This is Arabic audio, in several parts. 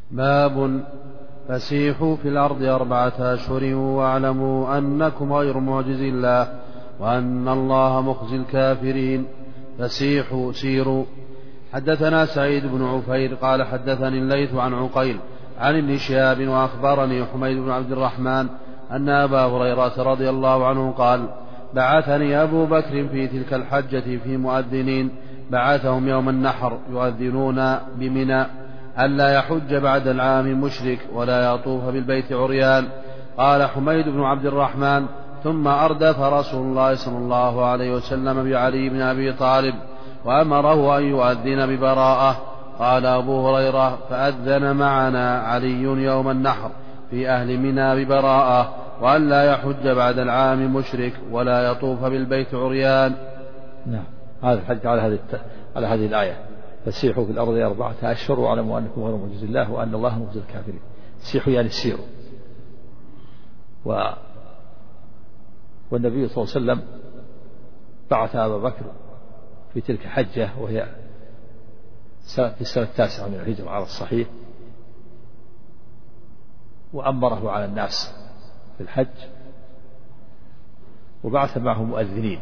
باب فسيحوا في الأرض 4 أشهر واعلموا أنكم غير معجز الله وأن الله مخزي الكافرين. فسيحوا سيروا. حدثنا سعيد بن عفير قال حدثني الليث عن عقيل عن ابن شهاب وأخبرني حميد بن عبد الرحمن أن أبا هريرة رضي الله عنه قال بعثني أبو بكر في تلك الحجة في مؤذنين بعثهم يوم النحر يؤذنون بمنى ألا يحج بعد العام مشرك ولا يطوف بالبيت عريان. قال حميد بن عبد الرحمن ثم أردف رسول الله صلى الله عليه وسلم بعلي بن أبي طالب وأمره أن يؤذن ببراءة. قال أبو هريرة فأذن معنا علي يوم النحر في أهل منى ببراءة وأن لا يحج بعد العام مشرك ولا يطوف بالبيت عريان. نعم. هذا الحج على هذه الآية فسيحوا في الأرض 4 أشهر واعلموا أنكم غير معجز الله وأن الله مخزي الكافرين. سيحوا يعني سيروا. والنبي صلى الله عليه وسلم بعث أبا بكر في تلك حجة وهي في السنة 9 من الهجرة على الصحيح وأمره على الناس في الحج وبعث معه مؤذنين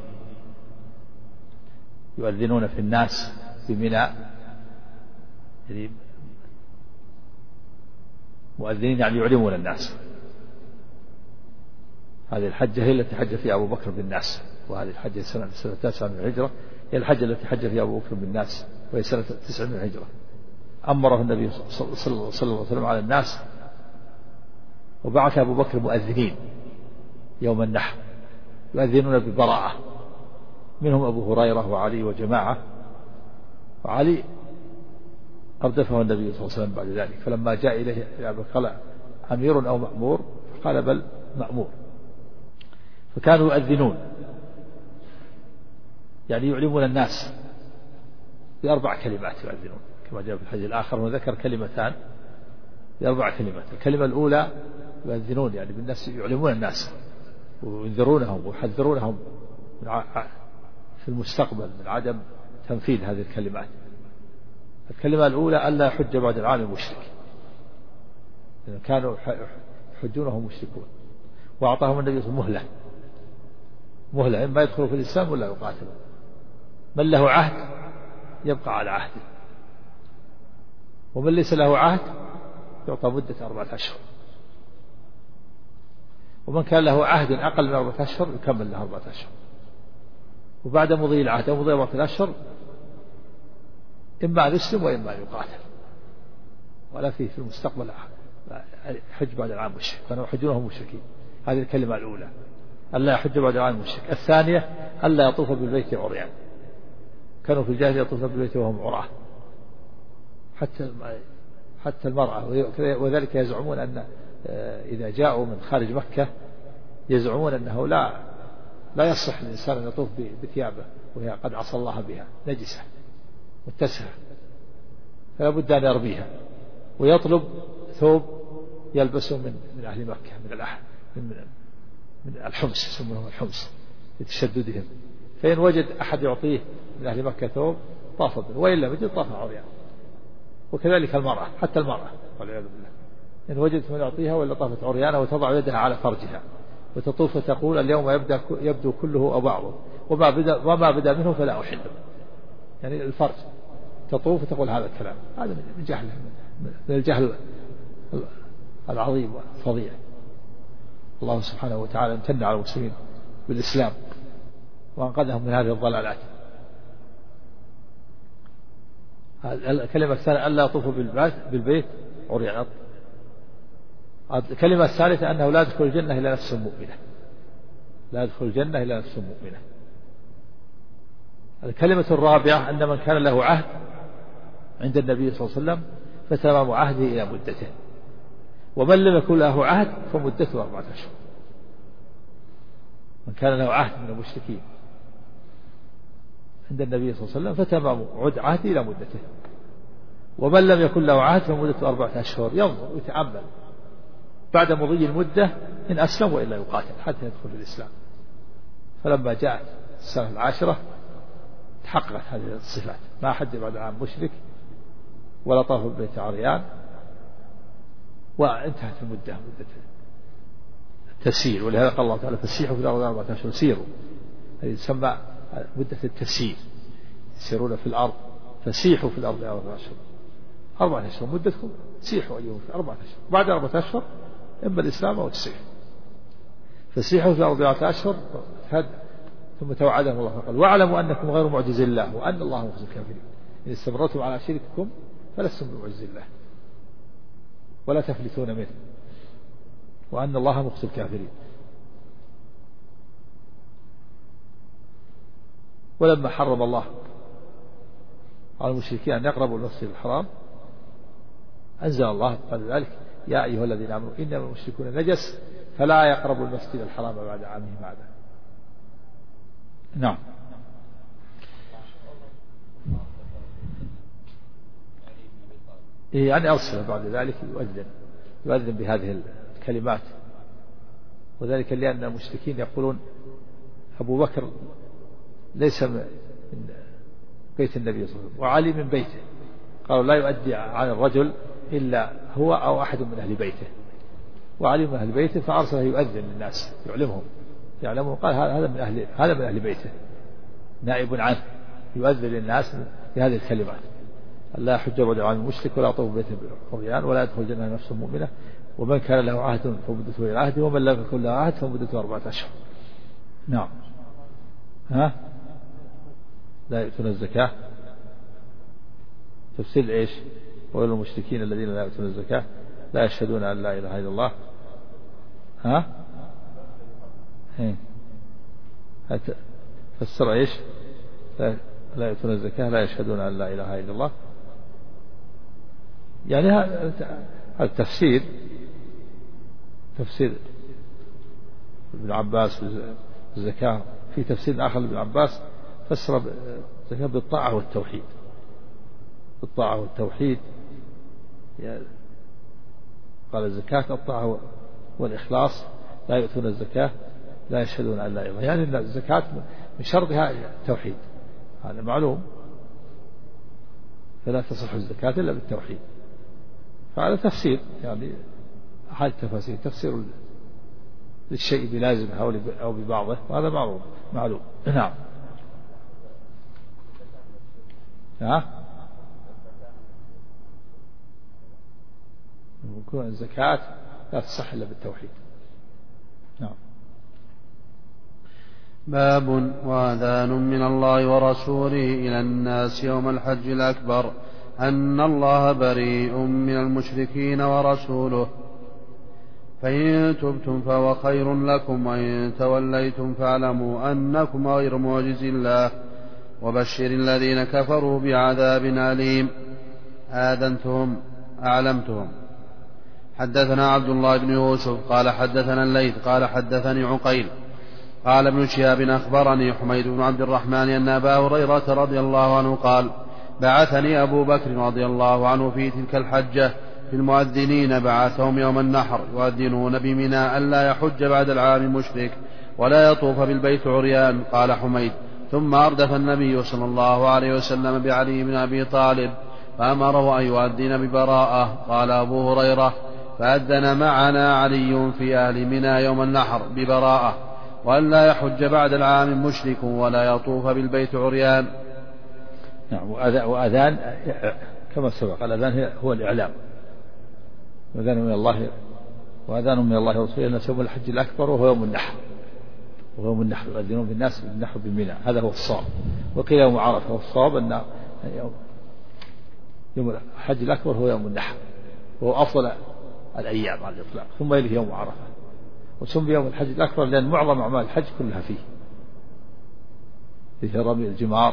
يؤذنون في الناس بمنى يعني مؤذنين يعني يعلمون الناس. هذه الحجة هي التي حج فيها أبو بكر بالناس وهذه الحجة السنة 9 من الهجرة هي الحجة التي حج فيها أبو بكر بالناس وهي سنة 9 من الهجرة. أمره النبي صلى الله عليه وسلم على الناس وبعث أبو بكر مؤذنين يوم النحر يؤذنون ببراءة منهم أبو هريرة وعلي وجماعة. وعلي أردفه النبي صلى الله عليه وسلم بعد ذلك فلما جاء إليه قال أمير أو مأمور قال بل مأمور. فكانوا يؤذنون يعني يعلمون الناس ب4 كلمات يؤذنون كما جاء في الحديث الآخر وذكر كلمتان ب4 كلمات. الكلمة الأولى يؤذنون يعني بالناس يعلمون الناس وينذرونهم ويحذرونهم في المستقبل من عدم تنفيذ هذه الكلمات. الكلمة الأولى ألا يحج بعد العام مشرك لأن كانوا يحجون وهم مشركون وأعطاهم النبي صلى الله عليه وسلم مهلة إما يدخلوا في الإسلام ولا يقاتلوا. من له عهد يبقى على عهده ومن ليس له عهد يعطى مدة 4 أشهر ومن كان له عهد أقل من 4 أشهر يكمل له 4 أشهر وبعد مضي العهد أو مضي 4 أشهر إما أن يسلم وإما أن يقاتل ولا فيه في المستقبل حج بعد العام مشرك كانوا يحجونهم مشركين. هذه الكلمة الأولى ألا يحج بعد العام مشرك. الثانية ألا يطوف بالبيت عريان كانوا في الجاهلية يطوفون بالبيت وهم عراة حتى المرأة وذلك يزعمون أن إذا جاءوا من خارج مكة يزعمون أنه لا يصح للإنسان أن يطوف بثيابه وهي قد عصى الله بها نجسة متسخة فلا بد أن يرميها ويطلب ثوب يلبسه من أهل مكة من الحمص يسمونه الحمص لتشددهم فإن وجد أحد يعطيه من أهل مكة ثوب طاف به وإن لم يجد طاف عريان. وكذلك المرأة حتى المرأة والعياذ بالله إن وجدت من يعطيها وإلا طافت عريانة وتضع يدها على فرجها وتطوف وتقول اليوم يبدو كله أو بعضه وما بدا منه فلا أحله يعني الفرج تطوف وتقول هذا الكلام. هذا من جهل من الجهل العظيم والفظيع. الله سبحانه وتعالى امتن على المسلمين بالإسلام وأنقذهم من هذه الضلالات. الكلمة الثانية ألا يطوفوا بالبيت عريان. الكلمة الثالثة أنه لا يدخل الجنة إلا نفس مؤمنة لا يدخل الجنة إلا نفس مؤمنة. الكلمة الرابعة أن من كان له عهد عند النبي صلى الله عليه وسلم فتمام عهده إلى مدته ومن لم يكن له عهد فمدته 4 أشهر. من كان له عهد من المشركين عند النبي صلى الله عليه وسلم فتمام عهده إلى مدته ومن لم يكن له عهد فمدته 4 أشهر ينظر ويتعمل بعد مضي المدة إن أسلم وإلا يقاتل حتى يدخل في الإسلام. فلما جاءت السنة 10 تحققت هذه الصفات ما حج بعد عام مشرك ولا طاف بالبيت عريان وانتهت المدة، مدة التسيير. ولهذا قال الله تعالى فسيحوا في الأرض 4 أشهر، سيروا، هذه تسمى مدة التسيير، يسيرون في الأرض، فسيحوا في الأرض 4 أشهر. 4 أشهر مدتكم، سيحوا أيهم في 4 أشهر، بعد 4 أشهر إما الإسلام أو السيح. فسيحوا في الأرض 4 أشهر، ثم توعدهم الله فقال واعلموا أنكم غير معجز الله وأن الله مخزي الكافرين. إن استمرتم على شرككم فلستم بمعجز الله ولا تفلتون منه وأن الله مخزي الكافرين. ولما حرم الله على المشركين أن يقربوا المسجد الحرام أنزل الله قال ذلك يا أيها الذين آمنوا إنما المشركون نجس فلا يقربوا المسجد الحرام بعد عامهم هذا. نعم. يعني أرسل بعد ذلك يؤذن بهذه الكلمات، وذلك لأن المشركين يقولون أبو بكر ليس من بيت النبي صلى الله عليه وسلم وعلي من بيته، قالوا لا يؤدي عن الرجل إلا هو أو أحد من أهل بيته، وعلي من أهل بيته فأرسله يؤذن للناس يعلمهم قال هذا من أهل بيته نائب عنه يؤذن للناس بهذه الكلمات لا يحج الرجل عن المشرك ولا يطوف بيته بالعريان ولا يدخل الجنة نفس مؤمنة ومن كان له عهد فمدته إلى عهده ومن لم يكن له عهد فمدته 4 أشهر. نعم. لا يؤتون الزكاة، تفسير إيش؟ ويل المشركين الذين لا يؤتون الزكاة لا يشهدون أن لا إله إلا الله. فسر إيش؟ لا يؤتون الزكاة لا يشهدون أن لا إله إلا الله، يعني هذا تفسير ابن عباس الزكاة. في تفسير آخر لابن عباس فسر الزكاة بالطاعة والتوحيد، بالطاعة والتوحيد، يعني قال الزكاة الطاعة والإخلاص لا يؤتون الزكاة لا يشهدون أن لا إله إلا الله، يعني أن الزكاة من شرطها التوحيد، هذا معلوم، فلا تصح الزكاة إلا بالتوحيد. فهذا تفسير، يعني أحد التفاسير تفسير للشيء بلازمه أو ببعضه، وهذا معلوم. نعم. يكون الزكاة لا تصح إلا بالتوحيد. نعم. باب وآذان من الله ورسوله إلى الناس يوم الحج الأكبر أن الله بريء من المشركين ورسوله، فإن تبتم فهو خير لكم وإن توليتم فاعلموا أنكم غير معجز الله وبشر الذين كفروا بعذاب أليم. آذنتهم أعلمتهم. حدثنا عبد الله بن يوسف قال حدثنا الليث قال حدثني عقيل قال ابن شهاب أخبرني حميد بن عبد الرحمن أن أبا هريرة رضي الله عنه قال بعثني أبو بكر رضي الله عنه في تلك الحجة في المؤذنين، بعثهم يوم النحر يؤذنون بمنى ألا يحج بعد العام مشرك ولا يطوف بالبيت عريان. قال حميد ثم أردف النبي صلى الله عليه وسلم بعلي بن أبي طالب فأمره أن يؤذن ببراءة. قال أبو هريرة فأذن معنا علي في أهل منى يوم النحر ببراءة وأن لا يحج بعد العام مشرك ولا يطوف بالبيت عريان. نعم. وأذان كما سبق الأذان هو الإعلام، وأذان من الله ورسوله الناس يوم الحج الأكبر وهو يوم النحر يؤذنون بالناس بالنحر بمنى، هذا هو الصواب. وقيل يوم عرفة، والصواب أن يوم الحج الأكبر هو يوم النحر وهو أفضل الأيام على الإطلاق، ثم يليه يوم عرفة. وسمي يوم الحج الأكبر لأن معظم أعمال الحج كلها فيه رمي الجمار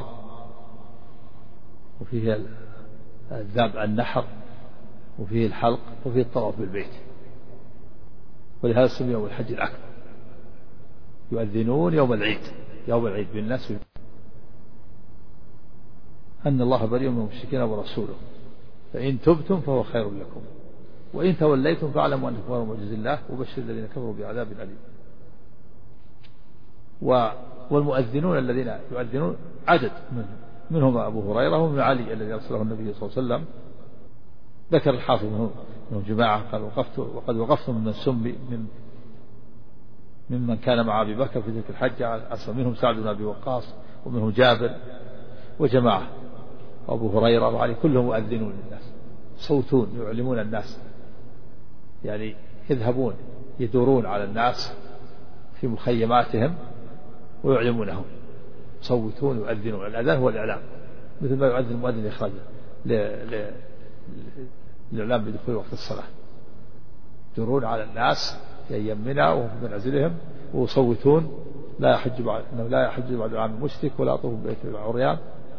وفيه الذبح النحر وفيه الحلق وفيه الطواف بالبيت، ولهذا سمي يوم الحج الأكبر. يؤذنون يوم العيد بالناس أن الله بريء من المشركين ورسوله، فإن تبتم فهو خير لكم وإن توليتم فاعلموا أنكم غير معجز الله وبشر الذين كفروا بعذاب أليم. والمؤذنون الذين يؤذنون عدد منهم أبو هريرة ومن علي الذي أرسله النبي صلى الله عليه وسلم. ذكر الحافظ منهم جماعة قال وقد وقفت ممن سمي ممن كان مع أبي بكر في تلك الحجة، منهم سعد بن أبي وقاص ومنهم جابر وجماعة وأبو هريرة وعلي، كلهم مؤذنون للناس صوتون يعلمون الناس، يعني يذهبون يدورون على الناس في مخيماتهم ويعلمونهم، يصوتون يؤذنون. الأذان هو الإعلام، مثل ما يؤذن المؤذن إخراج الإعلام بدخول وقت الصلاة، يدورون على الناس في أيام منى وهم في منازلهم ويصوتون لا يحج بعد العام المشرك ولا يطوف بالبيت العريان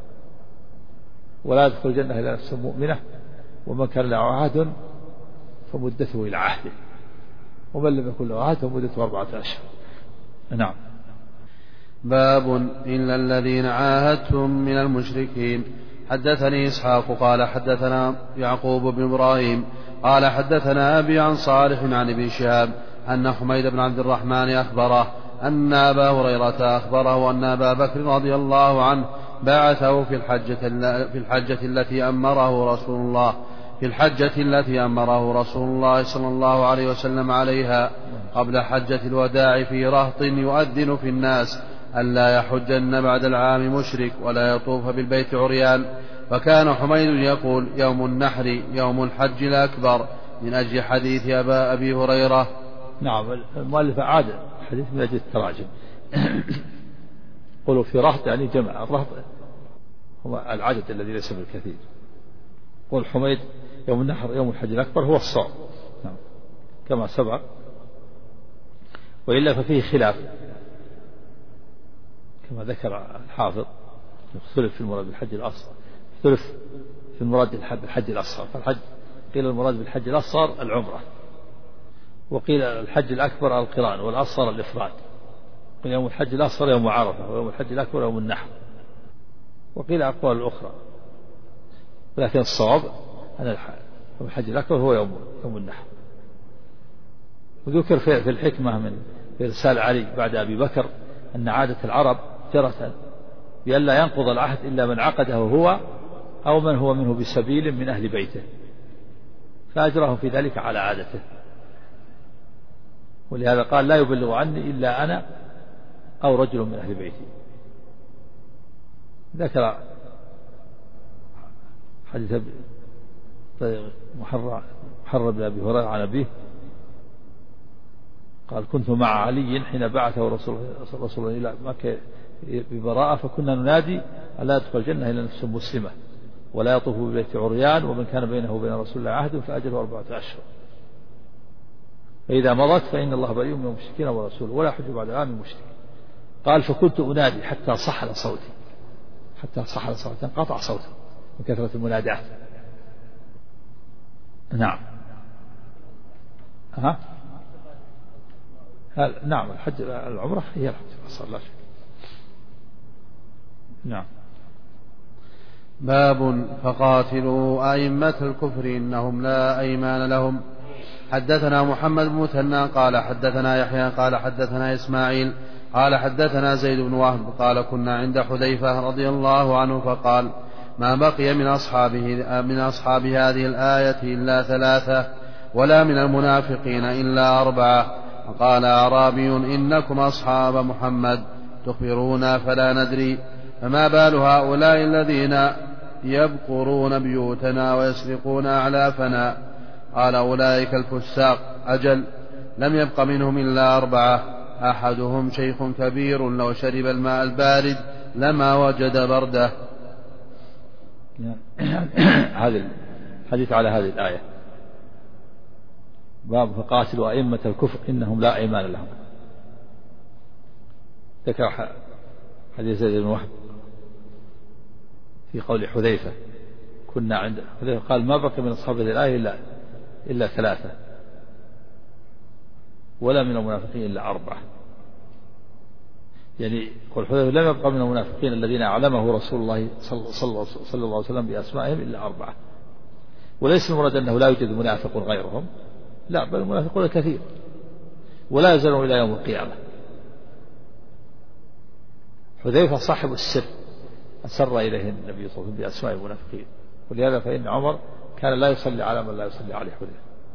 ولا يدخل الجنة إلا نفس مؤمنة ومن كان له عهد فمدته إلى عهده ومن لم يكن له عهد فمدته 4 أشهر. نعم. باب إلا الذين عاهدتم من المشركين. حدثني إسحاق قال حدثنا يعقوب بن إبراهيم قال حدثنا أبي عن صالح عن ابن شهاب أن حميد بن عبد الرحمن أخبره أن أبا هريرة أخبره أن أبا بكر رضي الله عنه بعثه في الحجة التي أمره رسول الله صلى الله عليه وسلم عليها قبل حجة الوداع في رهط يؤذن في الناس ألا يحجن بعد العام مشرك ولا يطوف بالبيت عريان. فكان حميد يقول يوم النحر يوم الحج الأكبر من أجل حديث أبي هريرة. نعم. المؤلف أعاد الحديث من أجل التراجم. قولوا في رهط يعني جمع، الرهط هو العدد الذي ليس بالكثير. قول حميد يوم النحر يوم الحج الأكبر هو الصوم، نعم كما سبق، وإلا ففيه خلاف كما ذكر الحافظ، يختلف في المراد بالحج الأصغر، يختلف في المراد بالحج الأصغر. فالحج قيل المراد بالحج الأصغر العمرة، وقيل الحج الأكبر القران، والأصغر الإفراد. قيل يوم الحج الأصغر يوم عرفة، ويوم الحج الأكبر يوم النحر، وقيل أقوال الأخرى، ولكن الصواب أن يوم الحج الأكبر هو يوم النحر. وذكر في الحكمة من إرسال علي بعد أبي بكر أن عادة العرب جرت بألا ينقض العهد إلا من عقده هو أو من هو منه بسبيل من أهل بيته، فأجرهم في ذلك على عادته، ولهذا قال لا يبلغ عني إلا أنا أو رجل من أهل بيتي. ذكر حديث محرر بن أبي هريرة عن أبيه قال كنت مع علي حين بعثه رسول الله إلى مكة ببراءة، فكنا ننادي ألا يدخل الجنة إلا نفس مسلمة ولا يطوف ببيت عريان ومن كان بينه وبين رسول الله عهد فأجله 4 أشهر، فإذا مضت فإن الله بريء من المشركين ورسوله ولا يحج بعد العام المشرك. قال فكنت أنادي حتى صحل صوتي انقطع صوته من كثرة المنادات. نعم. نعم الحج العمرة هي الحج صلى الله عليه وسلم. نعم. باب فقاتلوا أئمة الكفر إنهم لا أيمان لهم. حدثنا محمد بن مثنى قال حدثنا يحيى قال حدثنا إسماعيل قال حدثنا زيد بن وهب قال كنا عند حذيفة رضي الله عنه فقال ما بقي من أصحاب هذه الآية إلا 3 ولا من المنافقين إلا 4. وقال أعرابي إنكم أصحاب محمد تخبرونا فلا ندري فما بال هؤلاء الذين يبقرون بيوتنا ويسرقون أعلافنا. قال أولئك الفساق. أجل لم يبق منهم إلا 4 أحدهم شيخ كبير لو شرب الماء البارد لما وجد برده. هذا الحديث على هذه الآية. باب فقاتلوا أئمة الكفر إنهم لا أيمان لهم. ذكر حديث زيد بن وهب في قول حذيفة كنا عند حذيفة قال ما بقي من أصحاب هذه الآية إلا 3 ولا من المنافقين إلا 4. يعني قول حذيفة لم يبقى من المنافقين الذين أعلمه رسول الله صلى الله عليه وسلم بأسمائهم إلا 4. وليس المراد أنه لا يوجد منافق غيرهم، لا بل المنافقون كثير ولا يزالون إلى يوم القيامة. حذيفة صاحب السر أسر إليه النبي صلى الله عليه وسلم بأسماء المنافقين، ولهذا فإن عمر كان لا يصلي على من لا يصلي عليه حذيفة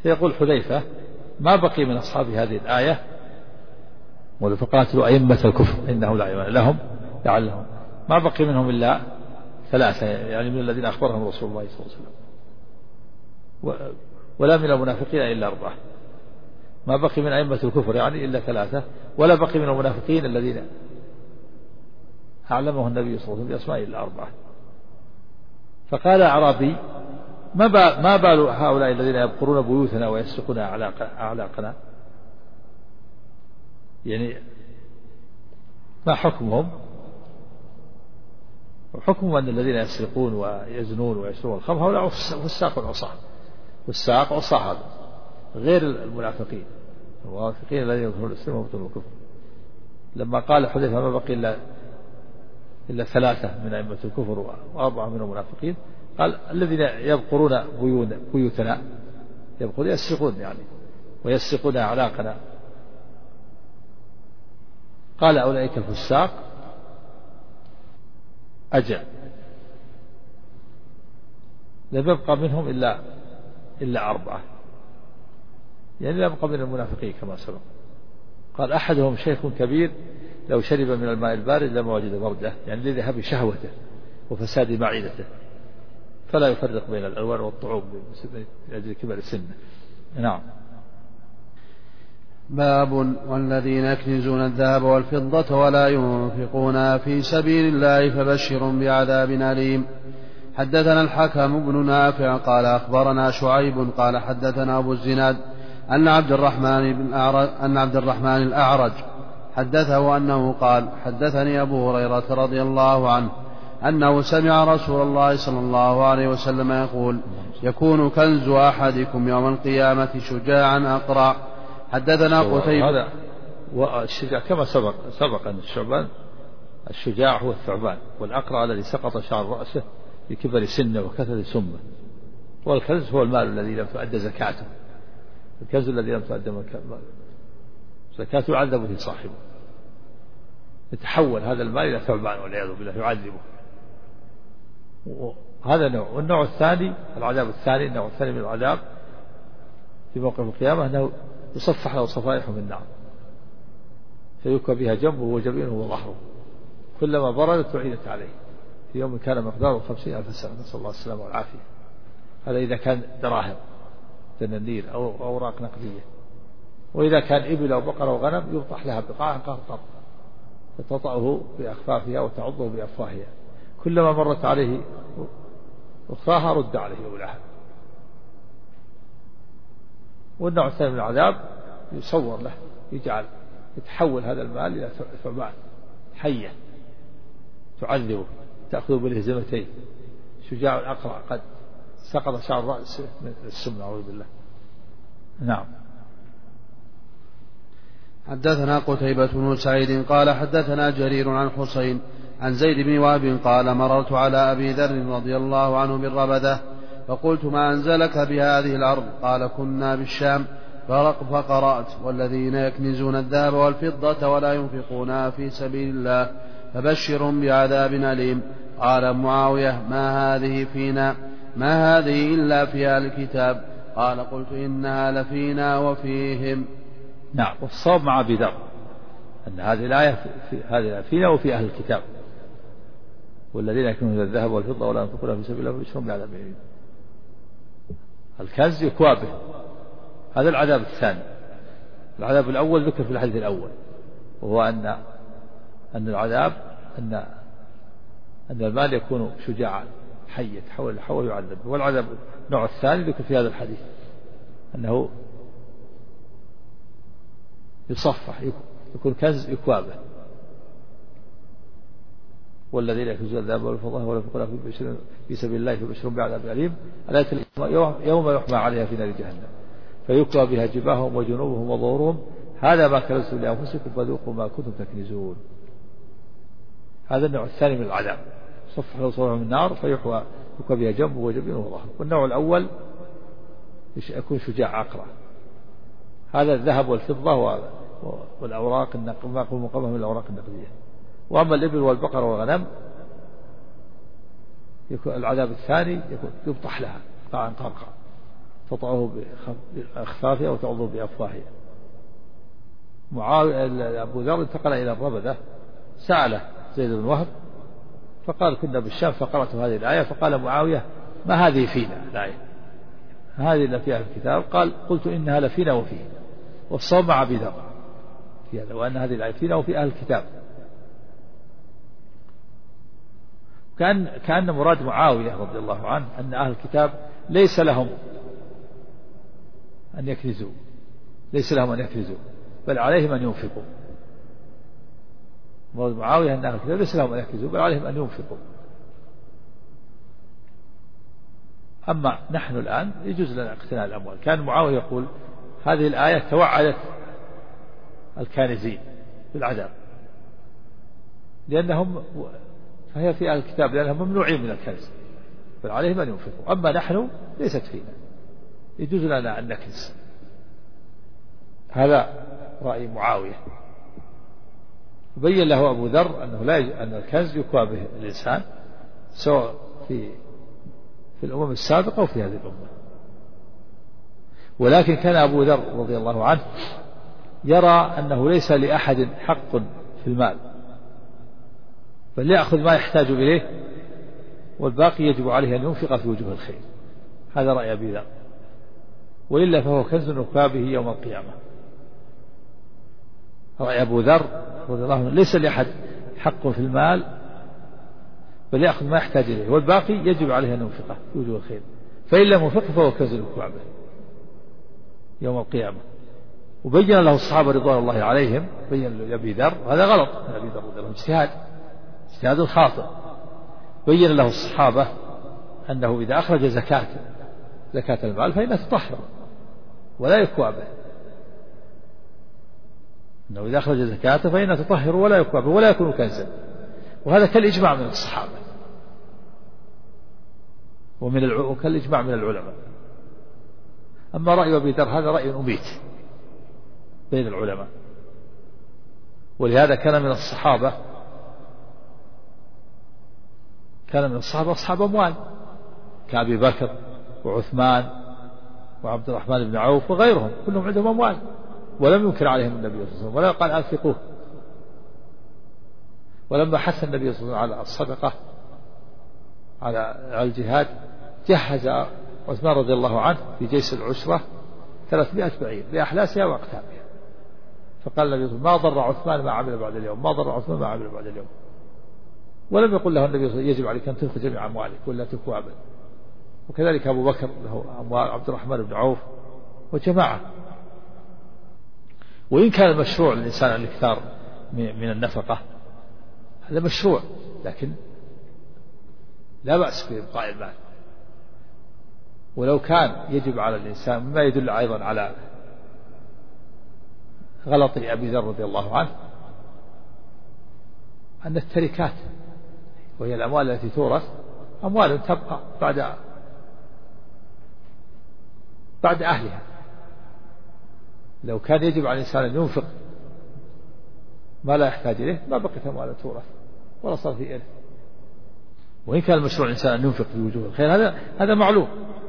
فيقول حذيفة ما بقي من أصحاب هذه الآية فقاتلوا أئمة الكفر إنه لا إيمان لهم لعلهم، ما بقي منهم إلا ثلاثة يعني من الذين أخبرهم رسول الله صلى الله عليه وسلم، ولا من المنافقين إلا أربعة. ما بقي من أئمة الكفر يعني إلا ثلاثة، ولا بقي من المنافقين الذين أعلمه النبي صلى الله عليه وسلم بأسماء إلا أربعة. فقال أعرابي ما بال هؤلاء الذين يبقرون بيوتنا ويسرقون أعلاقنا، يعني ما حكمهم؟ وحكمهم أن الذين يسرقون ويزنون ويشربون الخمر هؤلاء فساق العصاة، والساق عصاة هذا غير المنافقين الذين يدخلون الإسلام ويبطلون الكفر. لما قال حذيفة ما بقي إلا ثلاثة من أئمة الكفر وأربعة من المنافقين، قال الذين يبقرون بيوتنا يبقرون يسرقون يعني ويسرقون أعلاقنا. قال أولئك الفساق أجل لم يبقى منهم إلا أربعة، يعني لم يبقى من المنافقين كما سبق. قال أحدهم شيخ كبير لو شرب من الماء البارد لما وجد برده، يعني لذهاب شهوته وفساد معدته، فلا يفرق بين الألوان والطعوم لأجل كبر سنه. نعم. باب والذين يكنزون الذهب والفضة ولا ينفقونها في سبيل الله فبشرهم بعذاب أليم. حدثنا الحكم بن نافع قال أخبرنا شعيب قال حدثنا أبو الزناد أن عبد الرحمن الأعرج حدثه أنه قال حدثني أبو هريرة رضي الله عنه أنه سمع رسول الله صلى الله عليه وسلم يقول يكون كنز أحدكم يوم القيامة شجاعا أقرع. حدثنا قتيبة. هذا والشجاع كما سبق أن الشجاع هو الثعبان، والأقرع الذي سقط شعر رأسه بكبر سنه وكثرة سمه. والكنز هو المال الذي لم تؤد زكاته، الكنز الذي لم تؤد زكاته يعذب به صاحبه، يتحول هذا المال إلى ثعبان والعياذ بالله يعذبه. هذا نوع. والنوع الثاني العذاب الثاني، النوع الثاني من العذاب في موقف القيامة أنه يصفح له صفائح من نار فيكوى بها جنبه وجبينه وظهره، كلما بردت أعيدت عليه في يوم كان مقداره 50,000 سنة، نسأل الله السلامة والعافية. هذا إذا كان دراهم دنانير أو أوراق نقدية. وإذا كان إبل أو بقرة أو غنم يبطح لها بقاع قرطر فتطأه بأخفافها وتعضه بأفواهها، كلما مرت عليه أخراها رد عليه أولاها. والنوع الثاني من العذاب يصور له يتحول هذا المال إلى ثعبان حية تعذبه تأخذ بالهزمتين، شجاع أقرع قد سقط شعر رأسه من السم نعوذ بالله. نعم. حدثنا قتيبة بن سعيد قال حدثنا جرير عن حسين عن زيد بن وهب قال مررت على أبي ذر رضي الله عنه بالربذة فقلت ما أنزلك بهذه الأرض؟ قال كنا بالشام فقرأت والذين يكنزون الذهب والفضة ولا ينفقونها في سبيل الله فبشرهم بعذاب أليم. قال معاوية ما هذه فينا؟ ما هذه إلا في أهل الكتاب؟ قال قلت إنها لفينا وفيهم. نعم. والصواب مع أبي ذر أن هذه الآية فينا وفي أهل الكتاب، والذين يكنزون الذهب والفضة ولا ينفقونها في سبيل الله فبشرهم بعذاب أليم. الكنز يكوى به، هذا العذاب الثاني. العذاب الأول ذكر في الحديث الأول، وهو أن العذاب أن المال يكون شجاعا حي يتحول يعذب. والعذاب النوع الثاني ذكر في هذا الحديث أنه يصفح يكون كنز يكوى به. والذين يكنزون الذهب والفضة ولا ينفقونها في سبيل الله فبشرهم بعذاب أليم. يوم يحمى عليها في نار جهنم فيكوى بها جباههم وجنوبهم وظهورهم هذا ما كنزتم لأنفسكم فذوقوا ما كنتم تكنزون. هذا النوع الثاني من العذاب، صفح له صفح من النار فيكوى بها جنبه وجبينه وظهره. والنوع الأول يكون شجاع أقرع، هذا الذهب والفضة والأوراق ما يقوم مقامها من الأوراق النقدية. وأما الإبل والبقر والغنم يكون العذاب الثاني يكون يبطح لها قطعا قرقا تطعه بأخفافها وتعضه بأفواهها. معاوية أبو ذر انتقل إلى الربذة، سأله زيد بن وهب فقال كنا بالشام فقرأت هذه الآية، فقال معاوية ما هذه فينا الآية، هذه اللي فيها الكتاب؟ قال قلت إنها لفينا وفيه، والصوم مع أبي ذر في هذا، وأن هذه الآية فينا وفي أهل الكتاب. كأن مراد معاوية رضي الله عنه أن أهل الكتاب ليس لهم أن يكنزوا، بل عليهم أن ينفقوا. مراد معاوية أن أهل الكتاب ليس لهم أن يكنزوا بل عليهم أن ينفقوا. أما نحن الآن يجوز لنا اقتناء الأموال. كان معاوية يقول هذه الآية توعدت الكانزين بالعذاب فهي في أهل الكتاب لأنهم ممنوعين من الكنز، بل عليهم أن ينفقوا. أما نحن ليست فينا، يجوز لنا أن نكنز. هذا رأي معاوية. بين له أبو ذر أن الكنز يكوى به الإنسان سواء في الأمم السابقة وفي هذه الأمة. ولكن كان أبو ذر رضي الله عنه يرى أنه ليس لأحد حق في المال، بل يأخذ ما يحتاج إليه والباقي يجب عليه أن ينفق في وجوه الخير. هذا رأي أبي ذر، وإلا فهو كنز يكوى به يوم القيامة. رأي أبو ذر رضي الله عنه ليس لأحد حق في المال، بل يأخذ ما يحتاج إليه والباقي يجب عليه أن ينفقه في وجوه الخير، فإن لم ينفقه فهو كنز يكوى به يوم القيامة. وبين له الصحابة رضوان الله عليهم، بين لأبي ذر هذا غلط من أبي ذر رضي الله عنه، اجتهاد خاطئ. بين له الصحابة أنه إذا أخرج زكاة المال فإنها تطهر ولا يكوى به، أنه إذا أخرج زكاته فإنها تطهر ولا يكوى به ولا يكون كنزا. وهذا كالإجماع من الصحابة وكالإجماع من العلماء. أما رأي أبي ذر هذا رأي أميت بين العلماء. ولهذا كان من الصحابة أصحاب أموال كأبي بكر وعثمان وعبد الرحمن بن عوف وغيرهم، كلهم عندهم أموال ولم ينكر عليهم النبي صلى الله عليه وسلم ولا قال أنفقوه. ولما حث النبي صلى الله عليه وسلم على الصدقة على الجهاد، جهز عثمان رضي الله عنه في جيش العشرة 300 بعير بأحلاسها وأقتابها. فقال النبي ما ضر عثمان ما عمل بعد اليوم، ولم يقل له النبي يجب عليك أن تنفق جميع أموالك ولا تكوى به. وكذلك أبو بكر له أموال، عبد الرحمن بن عوف وجماعة. وإن كان المشروع للإنسان الإكثار من النفقة هذا مشروع، لكن لا بأس بإبقاء المال. ولو كان يجب على الإنسان، مما يدل أيضا على غلط أبي ذر رضي الله عنه، أن التركات وهي الأموال التي تورث أموال تبقى بعد أهلها. لو كان يجب على الإنسان أن ينفق ما لا يحتاج إليه ما بقيت أموال تورث ولا صار في إرث. وإن كان المشروع الإنسان أن ينفق في وجوه الخير هذا معلوم.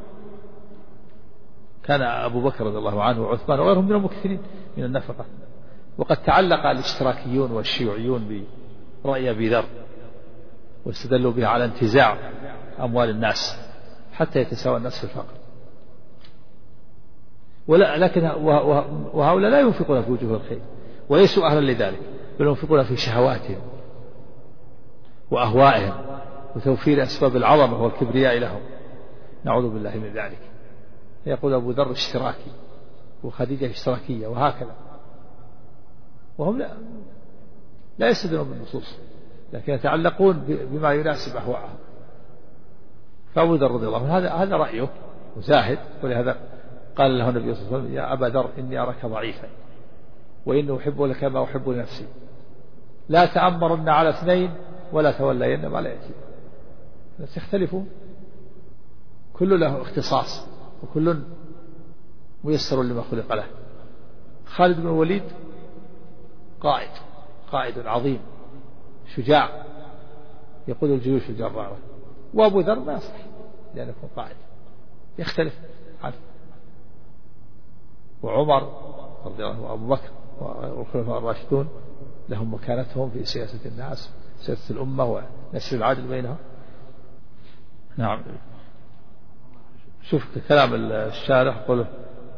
كان أبو بكر رضي الله عنه وعثمان وغيرهم من المكثرين من النفقة. وقد تعلق الاشتراكيون والشيوعيون برأي أبي ذر واستدلوا به على انتزاع أموال الناس حتى يتساوى الناس في الفقر. لكن وهؤلاء لا ينفقون في وجوه الخير وليسوا أهلا لذلك، بل ينفقون في شهواتهم وأهوائهم وتوفير أسباب العظمة والكبرياء لهم، نعوذ بالله من ذلك. يقول أبو ذر اشتراكي وخديجة اشتراكية وهكذا، وهم لا يستدلون بالنصوص لكن يتعلقون بما يناسب أهواءهم. فأبو ذر رضي الله عنه هذا رأيه وزاهد، ولهذا قال له النبي صلى الله عليه وسلم يا أبا ذر إني أراك ضعيفا وإني أحب لك ما أحب لنفسي، لا تأمرن على اثنين ولا تولين ما لا يأتي. الناس يختلفون، كل له اختصاص وكل ميسر لما خلق له. خالد بن الوليد قائد عظيم شجاع يقود الجيوش الجرارة، وأبو ذر ما يصلح لأن يكون قائد، يختلف وعمر رضي الله عنه وأبو بكر والخلفاء الراشدون لهم مكانتهم في سياسة الناس، سياسة الأمة ونشر العدل بينهم. نعم. شوف كلام الشارح قوله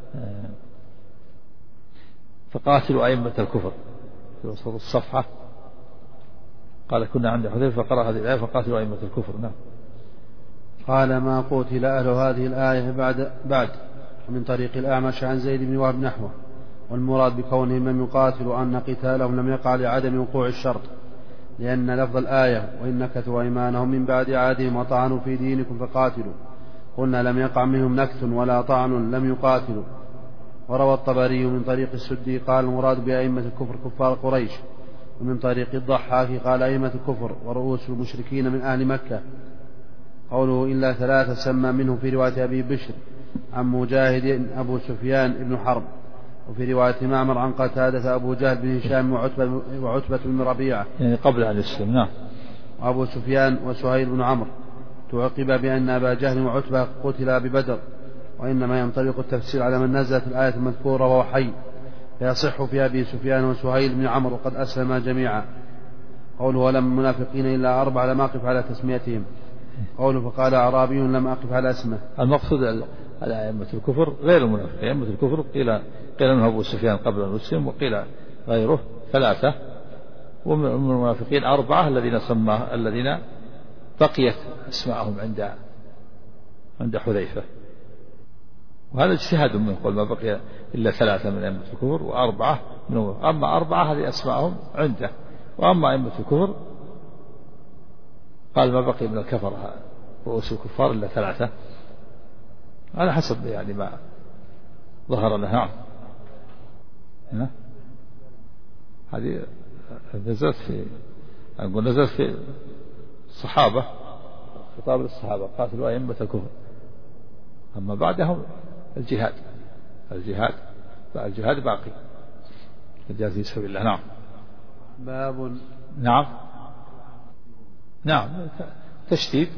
فقاتلوا أئمة الكفر في وسط الصفحة. قال كنا عند حذيفة فقرأ هذه الآية فقاتلوا أئمة الكفر. نعم. قال ما قتل أهل هذه الآية بعد من طريق الأعمش عن زيد بن وهب نحوه، والمراد بكونهم لم يقاتلوا أن قتالهم لم يقع لعدم وقوع الشرط، لأن لفظ الآية وإن نكثوا أيمانهم من بعد عهدهم وطعنوا في دينكم فقاتلوا، قلنا لم يقع منهم نكث ولا طعن لم يقاتلوا. وروى الطبري من طريق السدي قال المراد بأئمة الكفر كفار قريش، ومن طريق الضحاك قال أئمة الكفر ورؤوس المشركين من أهل مكة. قوله إلا ثلاثة سمى منهم في رواية أبي بشر عن مجاهد أبو سفيان بن حرب، وفي رواية معمر عن قتادة أبو جهل بن هشام وعتبة بن ربيعة يعني قبل أن يسلم. نعم. وأبو سفيان وسهيل بن عمرو. تعقب بأن أبا جهل وعتبة قتلا ببدر، وإنما ينطبق التفسير على من نزلت الآية المذكورة وهو حي، فيصح في أبي سفيان وسهيل بن عمرو وقد أسلما جميعا. قوله ولم المنافقين إلا 4 لم أقف على تسميتهم. قوله فقال أعرابي لم أقف على اسمه. المقصود على أئمة الكفر غير المنافقين. أئمة الكفر قيل منه أبو سفيان قبل أن يسلم، وقيل غيره 3، ومن المنافقين 4 الذين بقيت أسماءهم عند حذيفة. وهذا اجتهاد من قول ما بقي إلا 3 من أئمة الكفر و4 منهم. أما 4 هذه أسماءهم عنده، وأما أئمة الكفر قال ما بقي من الكفر رؤوس الكفار إلا 3 على حسب يعني ما ظهر لها. هذه نزلت في الصحابة، خطاب للصحابة قاتلوا أئمة الكفر. أما بعدهم الجهاد باقي، الجهاد في سبيل الله. نعم. باب. نعم تشديد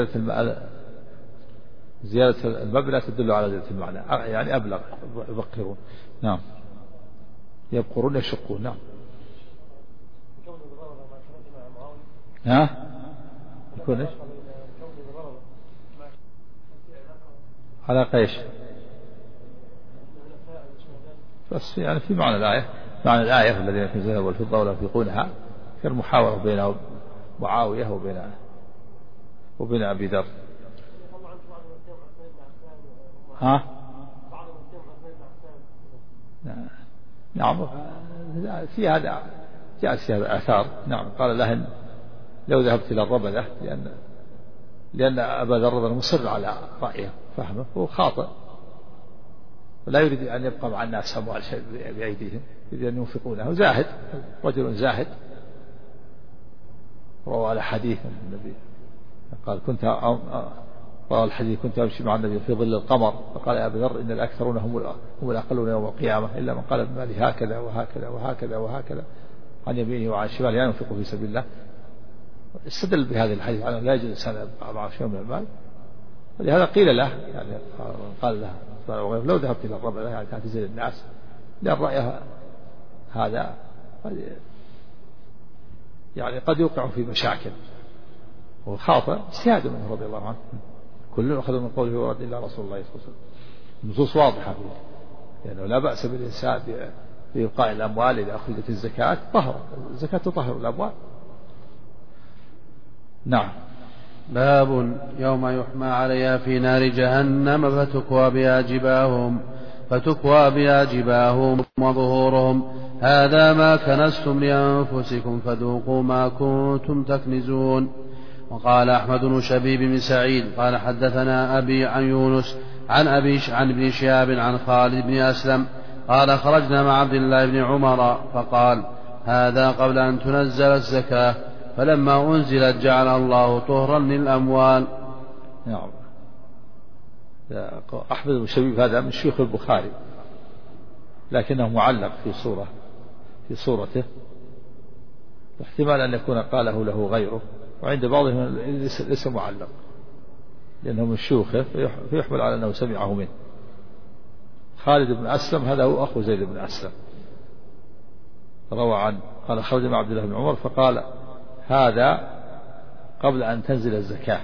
زيادة المبنى لا تدل على زيادة المعنى، يعني أبلغ يبقرون. نعم. يبقرون يشقون. نعم. يكون إيش؟ على قيش بس يعني في معنى الآية الذين في الذهب والفضة ولا ينفقونها كالمحاورة بين معاوية وبين أبي ذر. نعم. في هذا جاءت في هذا آثار. نعم. قال لهن لو ذهبت إلى الربذة لأن أبا ذر مصر على رأيه فهمه، هو خاطئ ولا يريد أن يبقى مع الناس أموال شيء بأيديهم، يريد أن ينفقونه. زاهد، رجل زاهد. روى على حديث النبي قال روى الحديث كنت أمشي مع النبي في ظل القمر فقال يا أبا ذر إن الأكثرون هم الأقلون يوم القيامة إلا من قال بمالي هكذا وهكذا وهكذا وهكذا عن يمينه وعن شماله لا ينفق في سبيل الله. استدل بهذه الحديث على لا يجوز الإنسان مع شيء من المال، ولهذا قيل له يعني قال له لو ذهبت إلى الربع يعني تعتزل الناس، لأن رأيه هذا يعني قد يوقع في مشاكل، وخاطئ اجتهاد منه رضي الله عنه. كل أخذ من قوله ورد إلا رسول الله صلى الله عليه وسلم. النصوص واضحة فيه لأنه يعني لا بأس بالإنسان بإبقاء الأموال إذا أخرجت الزكاة طهر، الزكاة تطهر الأموال. نعم. باب يوم يحمى عليها في نار جهنم فتكوى بها جباههم وظهورهم هذا ما كنزتم لأنفسكم فذوقوا ما كنتم تكنزون. وقال أحمد بن شبيب بن سعيد قال حدثنا أبي عن يونس عن ابن شهاب عن خالد بن أسلم قال خرجنا مع عبد الله بن عمر فقال هذا قبل أن تنزل الزكاة فلما أنزلت جعل الله طهرا للأموال. نعم. أحمد بن شبيب هذا من شيوخ البخاري لكنه معلق في صورته، احتمال أن يكون قاله له غيره، وعند بعضهم ليس معلق لأنه من شيوخه فيحمل على أنه سمعه منه. خالد بن أسلم هذا هو أخو زيد بن أسلم روى عنه قال خرج مع عبد الله بن عمر فقال هذا قبل أن تنزل الزكاة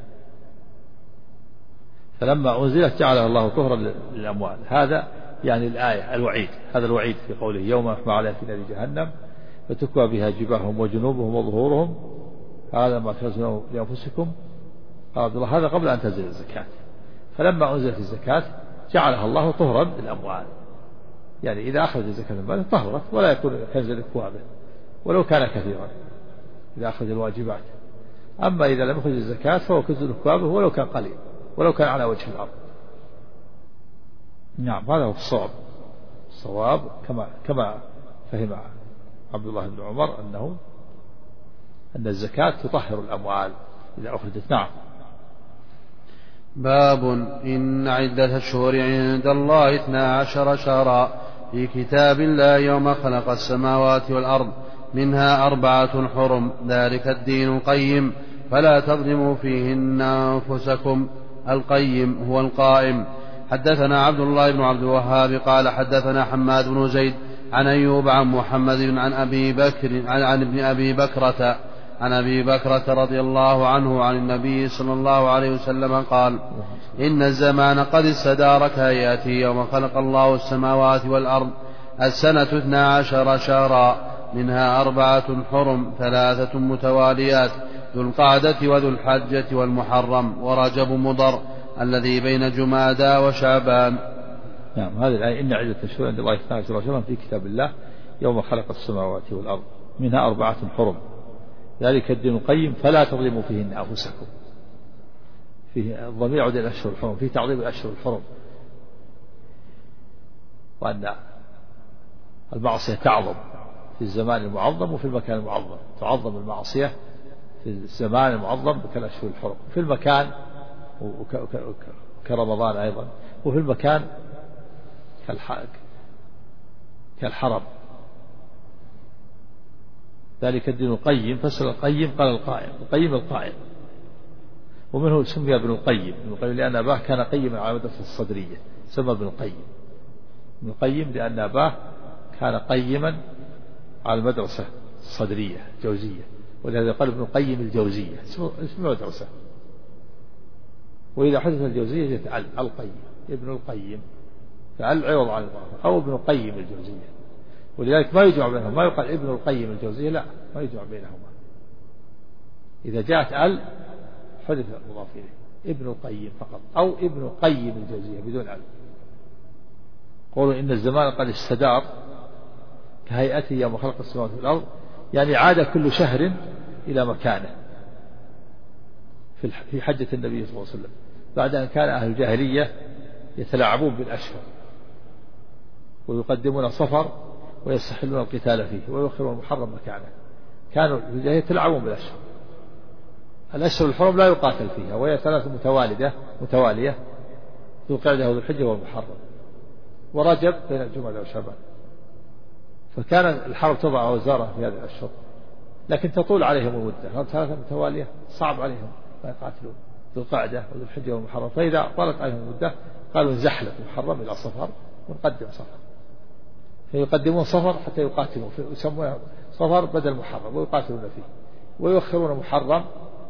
فلما أنزلت جعلها الله طهرا للأموال. هذا يعني الآية الوعيد، هذا الوعيد في قوله يوم يحمى عليها في نار جهنم فتكوى بها جباههم وجنوبهم وظهورهم هذا ما كنتم لأنفسكم. قال عبد الله هذا قبل أن تنزل الزكاة، فلما أنزلت الزكاة جعلها الله طهرا للأموال، يعني إذا أخرج الزكاة من ماله طهرت ولا يكون كنز لأكوابه ولو كان كثيرا إذا أخرج الواجبات. أما إذا لم يخرج الزكاة فهو كنز لأكوابه ولو كان قليل ولو كان على وجه الأرض. نعم هذا هو الصواب كما فهم عبد الله بن عمر أن الزكاة تطهر الأموال إذا أخرجت. نعم. باب إن عدة الشهور عند الله 12 شهرا في كتاب الله يوم خلق السماوات والأرض منها 4 حرم ذلك الدين القيم فلا تظلموا فيهن أنفسكم. القيم هو القائم. حدثنا عبد الله بن عبد الوهاب قال حدثنا حماد بن زيد عن أيوب عن محمد عن أبي بكر عن ابن أبي بكرة عن أبي بكرة رضي الله عنه عن النبي صلى الله عليه وسلم قال إن الزمان قد استدار كهيئته يوم خلق الله السماوات والأرض السنة 12 شهرا منها 4 حرم 3 متواليات ذو القعدة وذو الحجة والمحرم ورجب مضر الذي بين جمادى وشعبان. نعم هذه الآية إن عدة الشهور عند الله 12 شهرا في كتاب الله يوم خلق السماوات والأرض منها 4 حرم ذلك الدين القيم فلا تظلموا فيهن أنفسكم. فيه الضمير يعود إلى الأشهر الحرم، فيه تعظيم الأشهر الحرم، وأن المعصية تعظم في الزمان المعظم وفي المكان المعظم. تعظم المعصية في الزمان المعظم كالأشهر الحرم، في المكان كرمضان أيضا، وفي المكان كالحرم. ذلك الدين القيم فسر القيم قال القائم، القيم القائم، ومنه سمي ابن القيم لأن أباه كان قيما على المدرسة الصدرية سمى ابن القيم لأن أباه كان قيما على المدرسة الصدرية الجوزية، ولهذا قال ابن القيم الجوزية اسم المدرسة. وإذا حدث الجوزية جاءت القيم ابن القيم فالعوض عن الإضافة أو ابن القيم الجوزية، ولذلك ما يجمع بينهما، ما يقال ابن القيم الجوزية، لا ما يجمع بينهما. إذا جاءت حدث المضاف إليه ابن القيم فقط أو ابن القيم الجوزية بدون قولوا إن الزمان قد استدار كهيئته يوم خلق السماوات والأرض، يعني عاد كل شهر إلى مكانه. في حجة النبي صلى الله عليه وسلم بعد أن كان أهل الجاهلية يتلاعبون بالأشهر ويقدمون صفر ويستحلون القتال فيه ويؤخرون المحرم مكانه. كانوا في الجاهلية يتلاعبون بالأشهر. الأشهر الحرم لا يقاتل فيها، وهي 3 متوالية ذو القعدة وذو الحجة والمحرم ورجب بين الجمعة وشعبان. فكان الحرب تضع وزارة في هذه الأشهر، لكن تطول عليهم المدة، 3 متوالية صعب عليهم ما يقاتلون ذو القعدة وذو الحجة والمحرم. فإذا طالت عليهم المدة قالوا نزحلق المحرم إلى صفر ونقدم صفر، فيقدمون صفر حتى يقاتلون يسمونه صفر بدل محرم ويقاتلون فيه، ويؤخرون محرم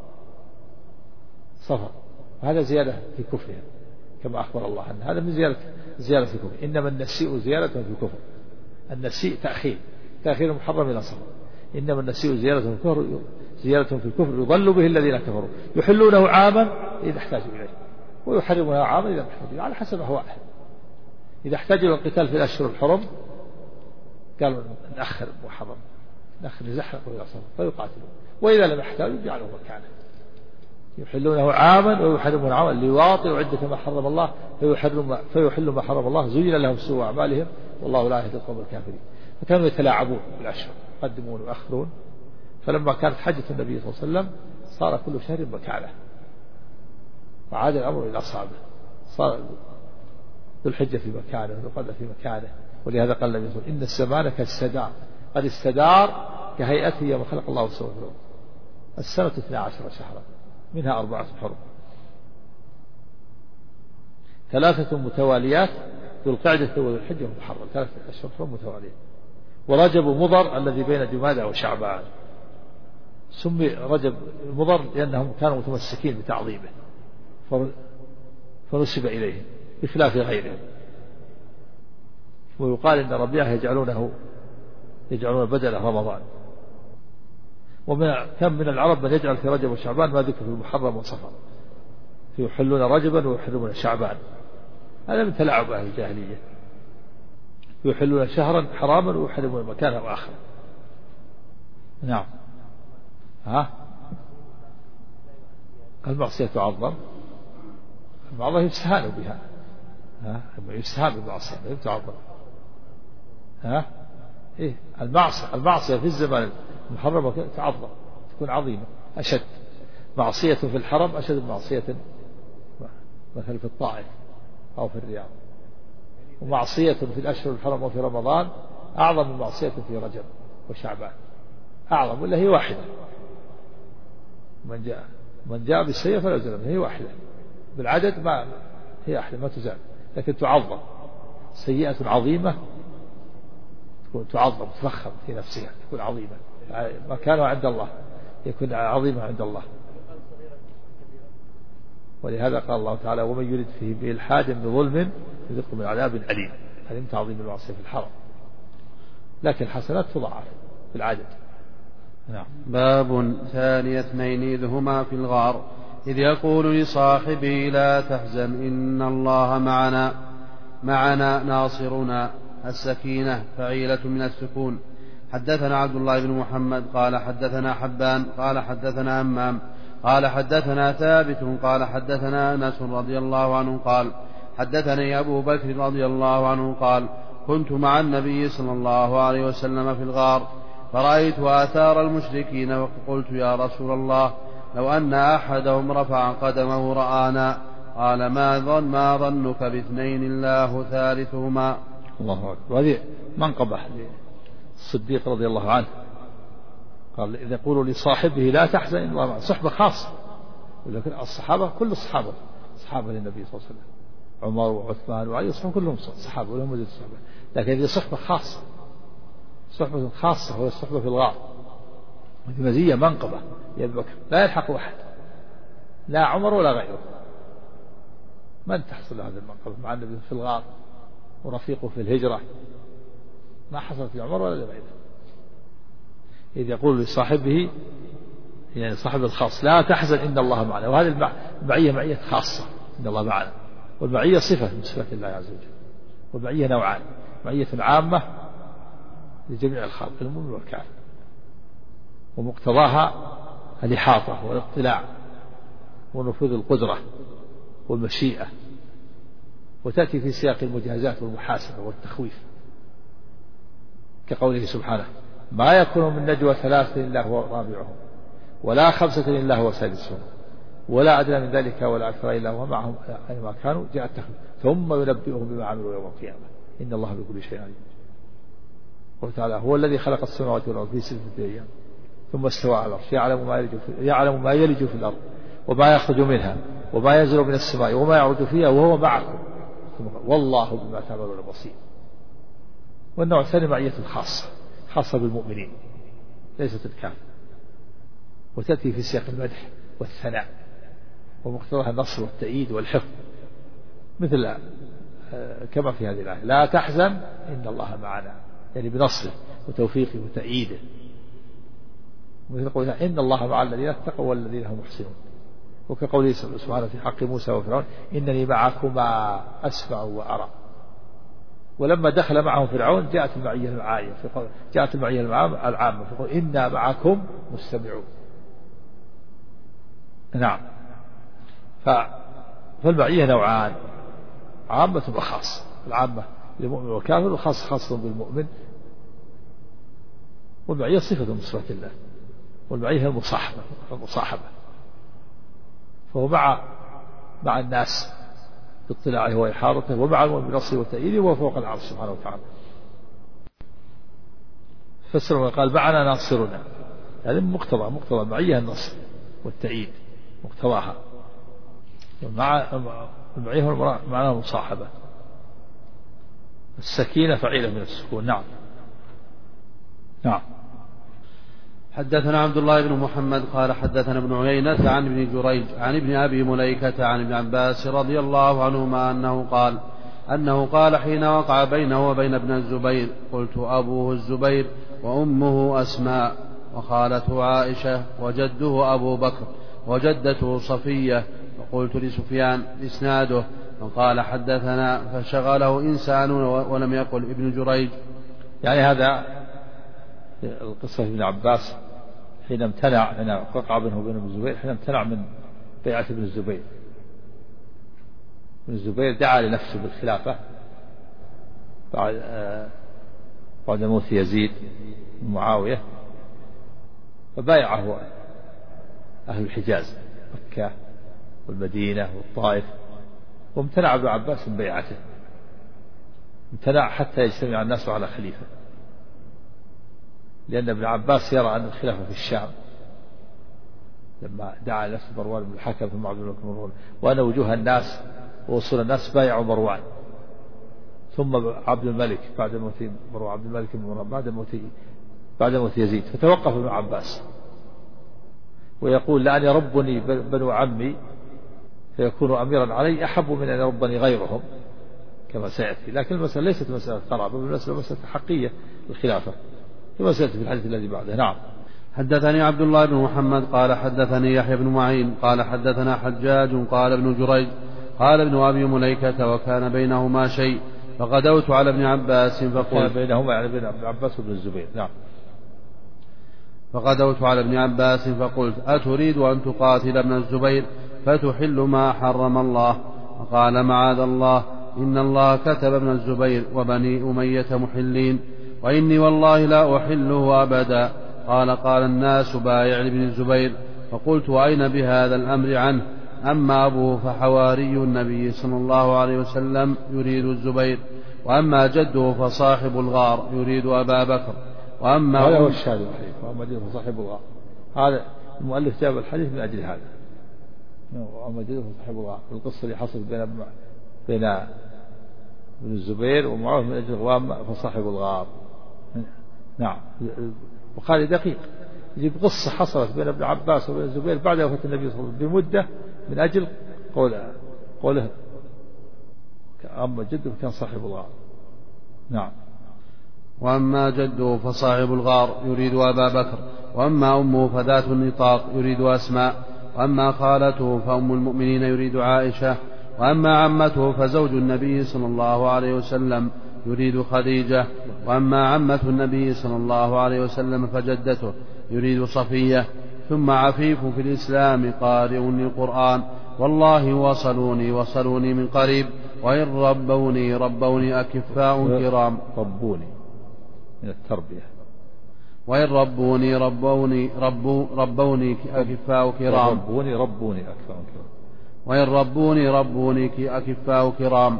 صفر. وهذا زيادة في كفرهم كما أخبر الله عنه، هذا من زيادة في كفر. إنما النسيء زيادة في الكفر، النسيء تأخير المحرم إلى صفر، إنما النسيء زيادة في الكفر يضل به الذين كفروا يحلونه عاما إذا احتاجوا إليه ويحرمونها عاما إذا احتاجوا، على حسب أهوائهم. إذا احتاجوا للقتال في الأشهر الحرم قالوا نأخر المحرم، نأخر نزحلق إلى صفر فيقاتلون، وإذا لم يحتاجوا جعلوا مكانه. يحلونه عاما ويحرمون عاما ليواطئوا عدة ما حرم الله فيحلوا ما حرم الله زين لهم سوء أعمالهم والله لا يهدي القوم الكافرين. فكانوا يتلاعبون بالأشهر يقدمون ويؤخرون. فلما كانت حجة النبي صلى الله عليه وسلم صار كل شهر مكانه، وعاد الأمر إلى أصحابه، صار ذو الحجة في مكانه وذو القعدة في مكانه. ولهذا قال النبي صلى الله عليه وسلم إن الزمان كالسدار قد استدار كهيئته يوم خلق الله السماوات والأرض السنة 12 شهرا منها 4 حرم 3 متواليات ذو القعدة وذو الحجة ومحرم 3 أشهر متوالية. ورجب مضر الذي بين جمادى وشعبان سمي رجب مضر لأنهم كانوا متمسكين بتعظيمه فنسب إليه بخلاف غيرهم. ويقال إن ربيعه يجعلون بدل رمضان. كم من العرب من يجعل في رجب وشعبان ما ذكر في المحرم وصفر فيحلون رجبا ويحرمون شعبان. هذا من تلاعب أهل الجاهلية، يحلون شهرا حراما ويحرمون مكانه آخر. نعم. المعصية تعظم، المعصية يستهان بها، يستهان بالمعصية تعظم. إيه المعصية في الزمان المحرم تعظم، تكون عظيمة أشد. معصية في الحرم أشد من معصية مثل في الطائف أو في الرياض. ومعصية في الأشهر الحرم وفي رمضان أعظم من معصية في رجب وشعبان، أعظم، ولا هي واحدة. من جاء بالسيئة فلا يزال، هي واحدة بالعدد، ما هي واحدة ما تزال، لكن تعظم. سيئة عظيمة تكون تعظم تفخم في نفسها، تكون عظيمة، مكانها عند الله يكون عظيمة عند الله. ولهذا قال الله تعالى: ومن يرد فيه بإلحاد بظلم يذقه من عذاب أليم. هذه من تعظيم المعصية في الحرم، لكن الحسنات تضاعف في العدد. نعم. باب ثاني 2 إذ هما في الغار إذ يقول لصاحبه لا تحزن إن الله معنا ناصرنا. السكينة فعيلة من السكون. حدثنا عبد الله بن محمد قال حدثنا حبان قال حدثنا همام قال حدثنا ثابت قال حدثنا أنس رضي الله عنه قال حدثني أبو بكر رضي الله عنه قال كنت مع النبي صلى الله عليه وسلم في الغار فرأيت آثار المشركين فقلت يا رسول الله لو أن أحدهم رفع قدمه رآنا. قال ما ظنك باثنين الله ثالثهما. الله أكبر. وهذه منقبة للصديق رضي الله عنه، قال إذا يقول لصاحبه لا تحزن إن الله معنا، صحبة خاصة. ولكن الصحابة كل الصحابة صحابة للنبي صلى الله عليه وسلم، عمر وعثمان وعلي كلهم صحابة ولهم مزيد الصحابة. لكن هذه صحبة خاصة، صحبة خاصة وهي الصحبة في الغار، وهذه مزية منقبة يا أبي بكر لا يلحق أحد، لا عمر ولا غيره. من تحصل هذه المنقبة مع النبي في الغار ورفيقه في الهجرة؟ ما حصلت لعمر ولا لغيره. إذ يقول لصاحبه يعني صاحب الخاص لا تحزن إن الله معنا. وهذه المعية معية خاصة، إن الله معنا. والمعية صفة من صفات الله عز وجل. والمعية نوعان: معية عامة لجميع الخلق المؤمن والكافر، ومقتضاها الإحاطة والاطلاع ونفوذ القدرة والمشيئة، وتأتي في سياق المجازات والمحاسبة والتخويف، كقوله سبحانه: ما يكون من نجوى 3 إلا هو رابعهم ولا 5 إلا هو سادسهم ولا أدنى من ذلك ولا أكثر إلا هو معهم أينما كانوا جاء التخويف ثم ينبئهم بما عملوا يوم القيامة إن الله بكل شيء عليم. قال تعالى: هو الذي خلق السماوات والأرض في 6 أيام ثم استوى على العرش يعلم ما يلج في الأرض وما يخرج منها وما ينزل من السماء وما يعرج فيها وهو معكم والله بما تعملون بصير. والنوع الثاني معية خاصة بالمؤمنين ليست الكافر، وتأتي في سياق المدح والثناء ومقتضاها النصر والتأييد والحفظ، مثل كما في هذه الآية: لا تحزن إن الله معنا، يعني بنصره وتوفيقه وتأييده. مثل قولها: إن الله مع الذين اتقوا والذين هم محسنون. وكقوله سبحانه في حق موسى وفرعون: إنني معكما أسمع وأرى. ولما دخل معهم فرعون جاءت المعية العامة فقال: إنا معكم مستمعون. نعم. فالمعية نوعان: عامة وخاصة. العامة للمؤمن والكافر، والخاصة خاصة بالمؤمن. والمعية صفة من صفات الله، والمعية هي المصاحبة. فهو مع الناس باطلاعه وإحاطته، ومع المؤمن بنصره وتأييده، وهو فوق العرش سبحانه وتعالى. فسر وقال: معنا ناصرنا، يعني مقتضى المعية النصر والتأييد، مقتضاها. مع المعية معناها المصاحبة. السكينة فعيلة من السكون. نعم. نعم. حدثنا عبد الله بن محمد قال حدثنا ابن عيينة عن ابن جريج عن ابن أبي مليكة عن ابن عباس رضي الله عنهما أنه قال حين وقع بينه وبين ابن الزبير: قلت أبوه الزبير وأمه أسماء وخالته عائشة وجده أبو بكر وجدته صفية. فقلت لسفيان إسناده، فقال حدثنا، فشغله إنسان ولم يقل ابن جريج. يعني هذا القصة ابن عباس حين وقع بينه وبين ابن الزبير، حين امتنع من بيعة ابن الزبير. ابن الزبير دعا لنفسه بالخلافة بعد موت يزيد بن معاوية، فبايعه أهل الحجاز مكة والمدينة والطائف، وامتنع ابن عباس من بيعته، امتنع حتى يجتمع الناس على خليفة، لأن ابن عباس يرى أن الخلافة في الشام، لما دعا نفسه مروان بن الحكم ثم عبد الملك بن مروان، وأن وجوه الناس ووصول الناس بايعوا مروان، ثم عبد الملك بعد موت مروان، عبد الملك بن مروان بعد موت يزيد، فتوقف ابن عباس ويقول: لأن يربني بنو عمي فيكون أميرا علي أحب من أن يربني غيرهم، كما سيأتي. لكن المسألة ليست مسألة قرابة، بل مسألة حقية للخلافة، كما سيأتي في الحديث الذي بعده. نعم. حدثني عبد الله بن محمد قال حدثني يحيى بن معين قال حدثنا حجاج قال ابن جريج قال ابن أبي مليكة: وكان بينهما شيء، فغدوت على ابن عباس فقلت، بينهما يعني بين ابن عباس وابن الزبير. نعم. فغدوت على ابن عباس فقلت: أتريد أن تقاتل ابن الزبير فتحل ما حرم الله؟ فقال: معاذ الله، إن الله كتب ابن الزبير وبني أمية محلين، وإني والله لا أحله أبدا. قال الناس: بايع لابن الزبير. فقلت: وأين بهذا الأمر عنه؟ أما أبوه فحواري النبي صلى الله عليه وسلم يريد الزبير، وأما جده فصاحب الغار يريد أبا بكر، وأما هذا هو الشاهد الوحيد، وأما جده فصاحب الغار. هذا المؤلف جاب الحديث من أجل هذا، وأما جده فصاحب الغار، القصة اللي حصلت بين ابن الزبير ومعاوية من أجل الغوام فصاحب الغار. نعم. وقال دقيق، يجيب قصة حصلت بين ابن عباس وبين الزبير بعد وفاة النبي صلى الله عليه وسلم بمدة من أجل قوله أما جده كان صاحب الغار. نعم. وأما جده فصاحب الغار يريد أبا بكر، وأما أمه فذات النطاق يريد أسماء، وأما خالته فأم المؤمنين يريد عائشة، وأما عمته فزوج النبي صلى الله عليه وسلم يريد خديجة، وأما عمة النبي صلى الله عليه وسلم فجدته يريد صفية. ثم عفيف في الإسلام قارئ للقرآن، والله وصلوني من قريب، وإن ربوني أكفاء كرام. ربوني من التربية. وإن ربوني أكفاء كرام. وإن ربوني أكفاء كرام.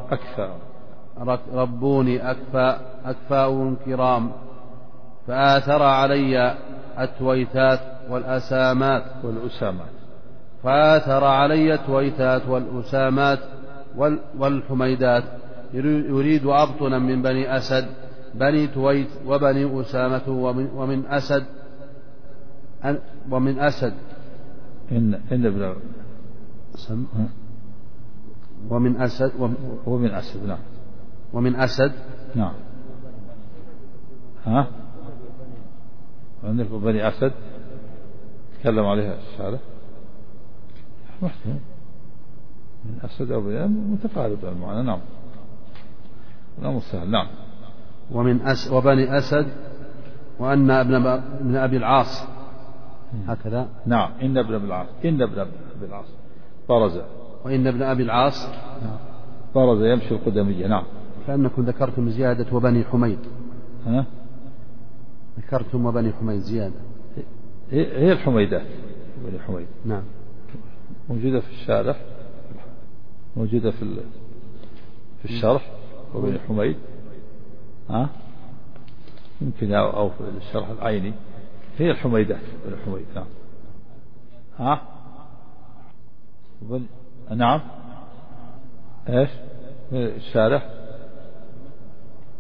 ربوني أكفاء كرام. فآثر علي التويتات والأسامات والحميدات. يريد أبطنا من بني أسد، بني تويت وبني أسامة ومن أسد إن ابن ومن أسد نعم. ومن أسد. نعم. ها عندك بني أسد تكلم عليها الشارع من أسد أو بني متقارب المعنى. نعم. نعم سهل. نعم. وبني أسد، وأن ابن أبي العاص هكذا. نعم. إن ابن أبي العاص برز، وإن ابن أبي العاص برز يمشي القدمية. نعم. كأنكم ذكرتم زيادة وبني حميد. ها؟ ذكرتم وبني حميد زيادة. هي الحميدات بني حميد. نعم. موجودة في الشارح، موجودة في الشرح وبني حميد. ها؟ يمكن أو في الشرح العيني هي الحميدات بني حميد. نعم. ها؟ نعم. ايش الشارح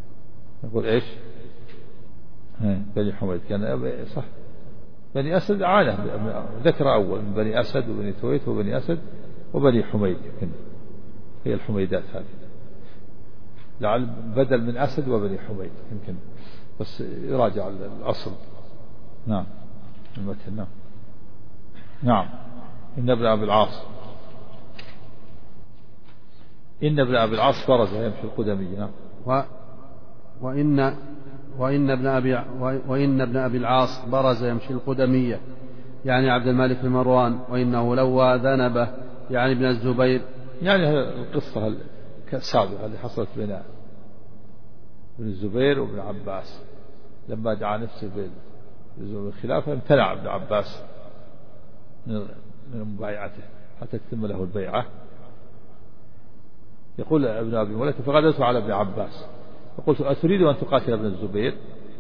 يقول إيش؟ بني حميد كان صح. بني أسد عادة ذكر أول من بني أسد وبني ثويت وبني أسد وبني حميد، يمكن هي الحميدات هذه، لعل بدل من أسد وبني حميد يمكن، بس يراجع الأصل. نعم المتن. نعم. نعم. إن ابن أبي العاص، إن ابن أبي العاص برز يمشي القدمي. نعم. وإن ابن أبي العاص برز يمشي القدمية، يعني عبد الملك بن مروان، وإنه لوى ذنبه، يعني ابن الزبير. يعني القصة السابقة اللي حصلت بين ابن الزبير وابن عباس لما دعا نفسه بالخلافة، امتنع ابن عباس من مبايعته حتى تتم له البيعة. يقول ابن أبي مليكة: فغدرت على ابن عباس فقلت: أتريد أن تقاتل ابن الزبير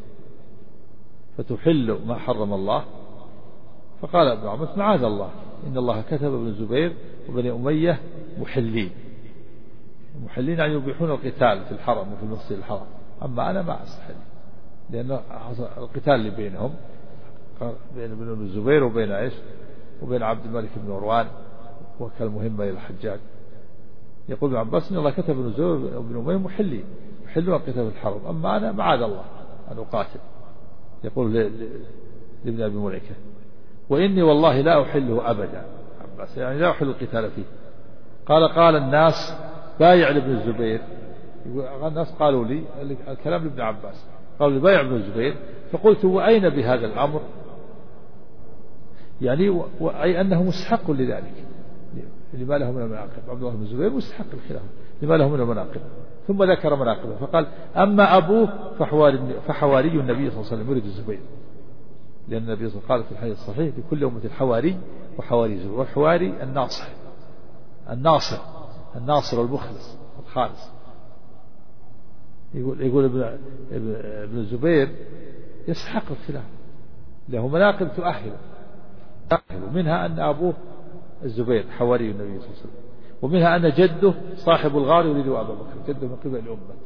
فتحل ما حرم الله؟ فقال ابن عباس: معاذ الله، إن الله كتب ابن الزبير وبني أمية محلين يعني يبيحون القتال في الحرم وفي المسجد الحرام، أما أنا ما أستحل، لأن القتال اللي بينهم بين ابن الزبير وبين إيش وبين عبد الملك بن مروان وكان مهمة إلى الحجاج. يقول ابن عباس: إن الله كتب ابن الزبير وابن أمية محلين يحلون القتال في الحرم، أما أنا معاذ الله أن أقاتل. يقول لابن أبي مليكة: وإني والله لا أحله أبدا، عباس يعني لا أحل القتال فيه. قال الناس: بايع لابن الزبير. الناس قالوا لي الكلام لابن عباس، قالوا لي: بايع ابن الزبير. فقلت: وأين بهذا الأمر؟ يعني أي أنه مستحق لذلك، لما له من المناقب. عبد الله بن الزبير مستحق الخلافة لما له من المناقب. ثم ذكر مناقبه فقال: أما أبوه فحواري النبي صلى الله عليه وسلم يريد الزبير، لأن النبي صلى الله عليه وسلم قال في الحديث الصحيح: لكل أمة حواري وحواري زبير. والحواري الناصر المخلص الخالص. يقول ابن الزبير يستحق الخلافة، له مناقب تؤهله، منها أن أبوه الزبير حواري النبي صلى الله عليه وسلم، ومنها أن جده صاحب الغار يريد أبا بكر، جده من قبل الأمة،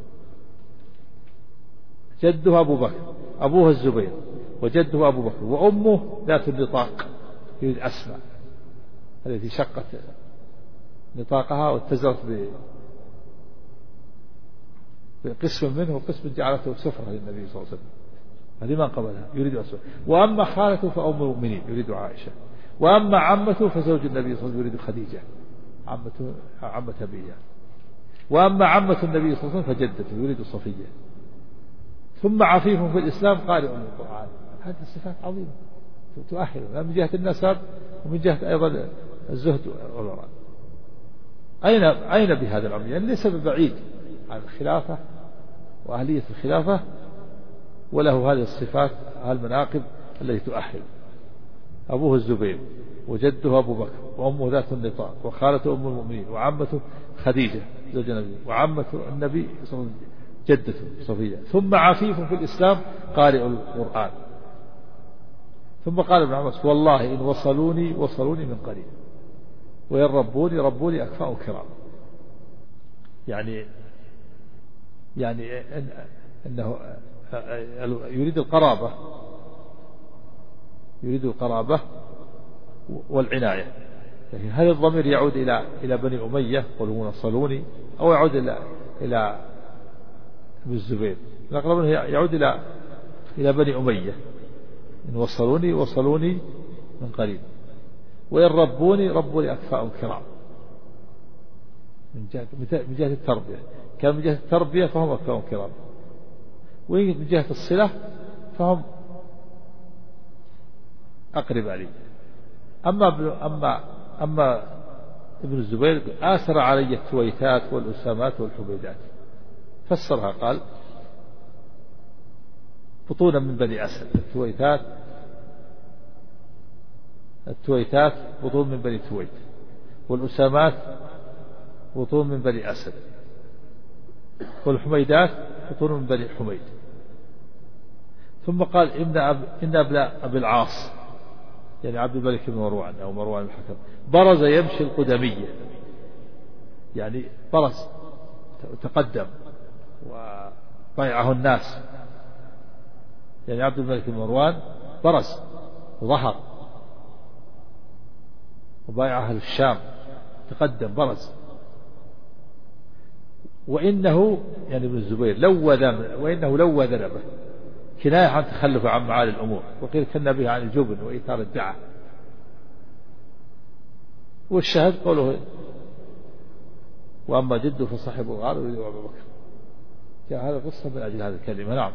جده أبو بكر، أبوه الزبير وجده أبو بكر، وأمه ذات النطاق يريد أسماء التي شقت نطاقها واتزرت بقسم منه وقسم جعلته سفرة للنبي صلى الله عليه وسلم، هذه ما قبلها يريد أسماء. وأما خالته فأم المؤمنين يريد عائشة، وأما عمته فزوج النبي صلى الله عليه وسلم يريد خديجة عمة أبيه، وأما عمة النبي صلى الله عليه وسلم فجدته يريد صفية. ثم عفيف في الإسلام قارئ للقرآن. هذه الصفات عظيمة تؤهل من جهة النسب ومن جهة أيضا الزهد والورع. أين بهذا الأمر؟ يعني ليس ببعيد عن الخلافة وأهلية الخلافة، وله هذه الصفات المناقب التي تؤهل. أبوه الزبير وجده أبو بكر وأمه ذات النطاق وخالته أم المؤمنين وعمته خديجة زوج النبي وعمة النبي صلى الله عليه وسلم جدته صفية. ثم عفيف في الإسلام قارئ القرآن. ثم قال ابن عباس: والله إن وصلوني من قريب، وإن ربوني أكفاء كرام. يعني أنه يريد القرابة والعناية. يعني هل الضمير يعود إلى بني أمية قلوا وصلوني، أو يعود إلى ابن الزبير؟ الأقرب يعود إلى بني أمية. إن وصلوني من قريب، وإن ربوني أكفاء كرام. من جهة التربية، كان من جهة التربية فهم أكفاء كرام، ومن جهة الصلة فهم أقرب علي. أما ابن الزبير آثر علي التويتات والأسامات والحبيدات، فسرها قال: بطونا من بني أسد. التويتات بطون من بني تويت، والأسامات بطون من بني أسد، والحميدات بطون من بني حميد. ثم قال: إن أبي العاص، يعني عبد الملك بن مروان أو مروان الحكم، برز يمشي القدمية، يعني برز تقدم بايعه الناس، يعني عبد الملك بن مروان برز وظهر، وبايع أهل الشام تقدم برز. وإنه يعني ابن الزبير لوى ذنبه كناية عن تخلف عن معالي الأمور، وقيل كنا به عن الجبن وإيثار الدعاء. والشهد قوله وأما جده فصاحب الغار ويريد أبو بكر. جاء هذا القصة من أجل هذه الكلمة. نعم.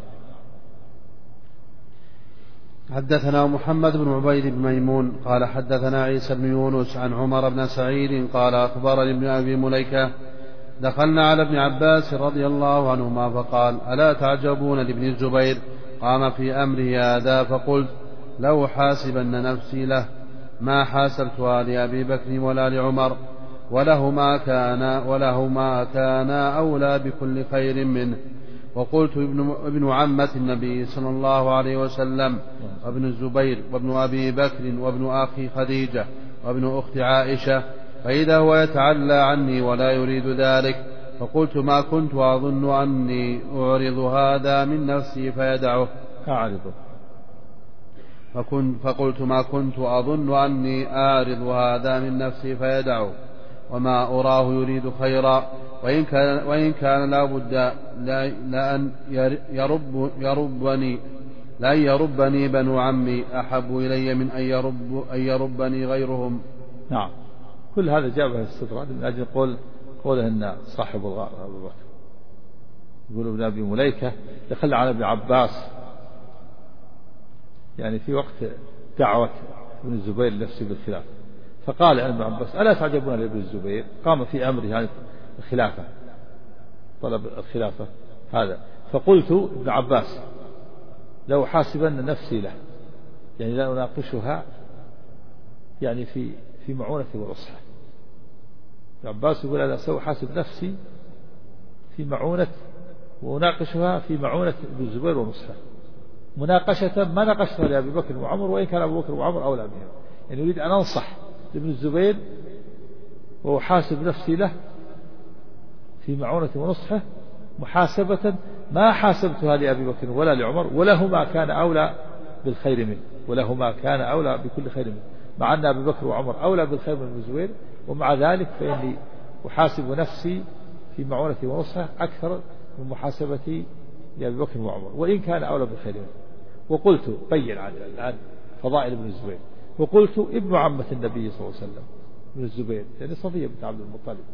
حدثنا محمد بن عبيد بن ميمون قال حدثنا عيسى بن يونس عن عمر بن سعيد قال أخبرني ابن أبي مليكة دخلنا على ابن عباس رضي الله عنهما فقال ألا تعجبون لابن الزبير قام في أمره هذا؟ فقلت لو حاسبن نفسي له ما حاسبتها لأبي بكر ولا لعمر ولهما كان أولى بكل خير منه. وقلت ابن عمة النبي صلى الله عليه وسلم وابن الزبير وابن أبي بكر وابن أخي خديجة وابن أخت عائشة، فإذا هو يتعلى عني ولا يريد ذلك. فقلت ما كنت أظن أني أعرض هذا من نفسي فيدعه. فقلت ما كنت أظن أني أعرض هذا من نفسي فيدعه وما أراه يريد خيرا، وإن كان لا بد لأن يربني بنو عمي أحب إلي من أن يربني غيرهم. نعم. كل هذا جابه الاستطراد من أجل قوله إن صاحب الغار أبو بكر. يقول ابن أبي مليكة دخل على ابن عباس يعني في وقت دعوة ابن الزبير لنفسه بالخلافة، فقال ابن عباس ألا تعجبون لابن الزبير قام في أمره يعني الخلافة، طلب الخلافة هذا. فقلت ابن عباس لو حاسبن نفسي له، يعني لا أناقشها يعني في معونة ونصحة. ابن عباس يقول أنا سأحاسب نفسي في معونة وأناقشها في معونة ابن الزبير ونصحة، مناقشة ما ناقشتها لأبي بكر وعمر، وإن كان أبو بكر وعمر أولى بهم. يعني يريد أن أنصح لابن الزبير وأحاسب نفسي له في معونة ونصحة محاسبة ما حاسبتها لأبي بكر ولا لعمر، ولهما كان أولى بالخير منه، ولهما كان أولى بكل خير منه، مع أن أبي بكر وعمر أولى بالخير من ابن الزبير، ومع ذلك فإني أحاسب نفسي في معونة ونصحة أكثر من محاسبتي لأبي بكر وعمر، وإن كان أولى بالخير منه. وقلت بين عن الآن فضائل ابن الزبير، وقلت ابن عمة النبي صلى الله عليه وسلم ابن الزبير يعني صفية بنت عبد المطلب،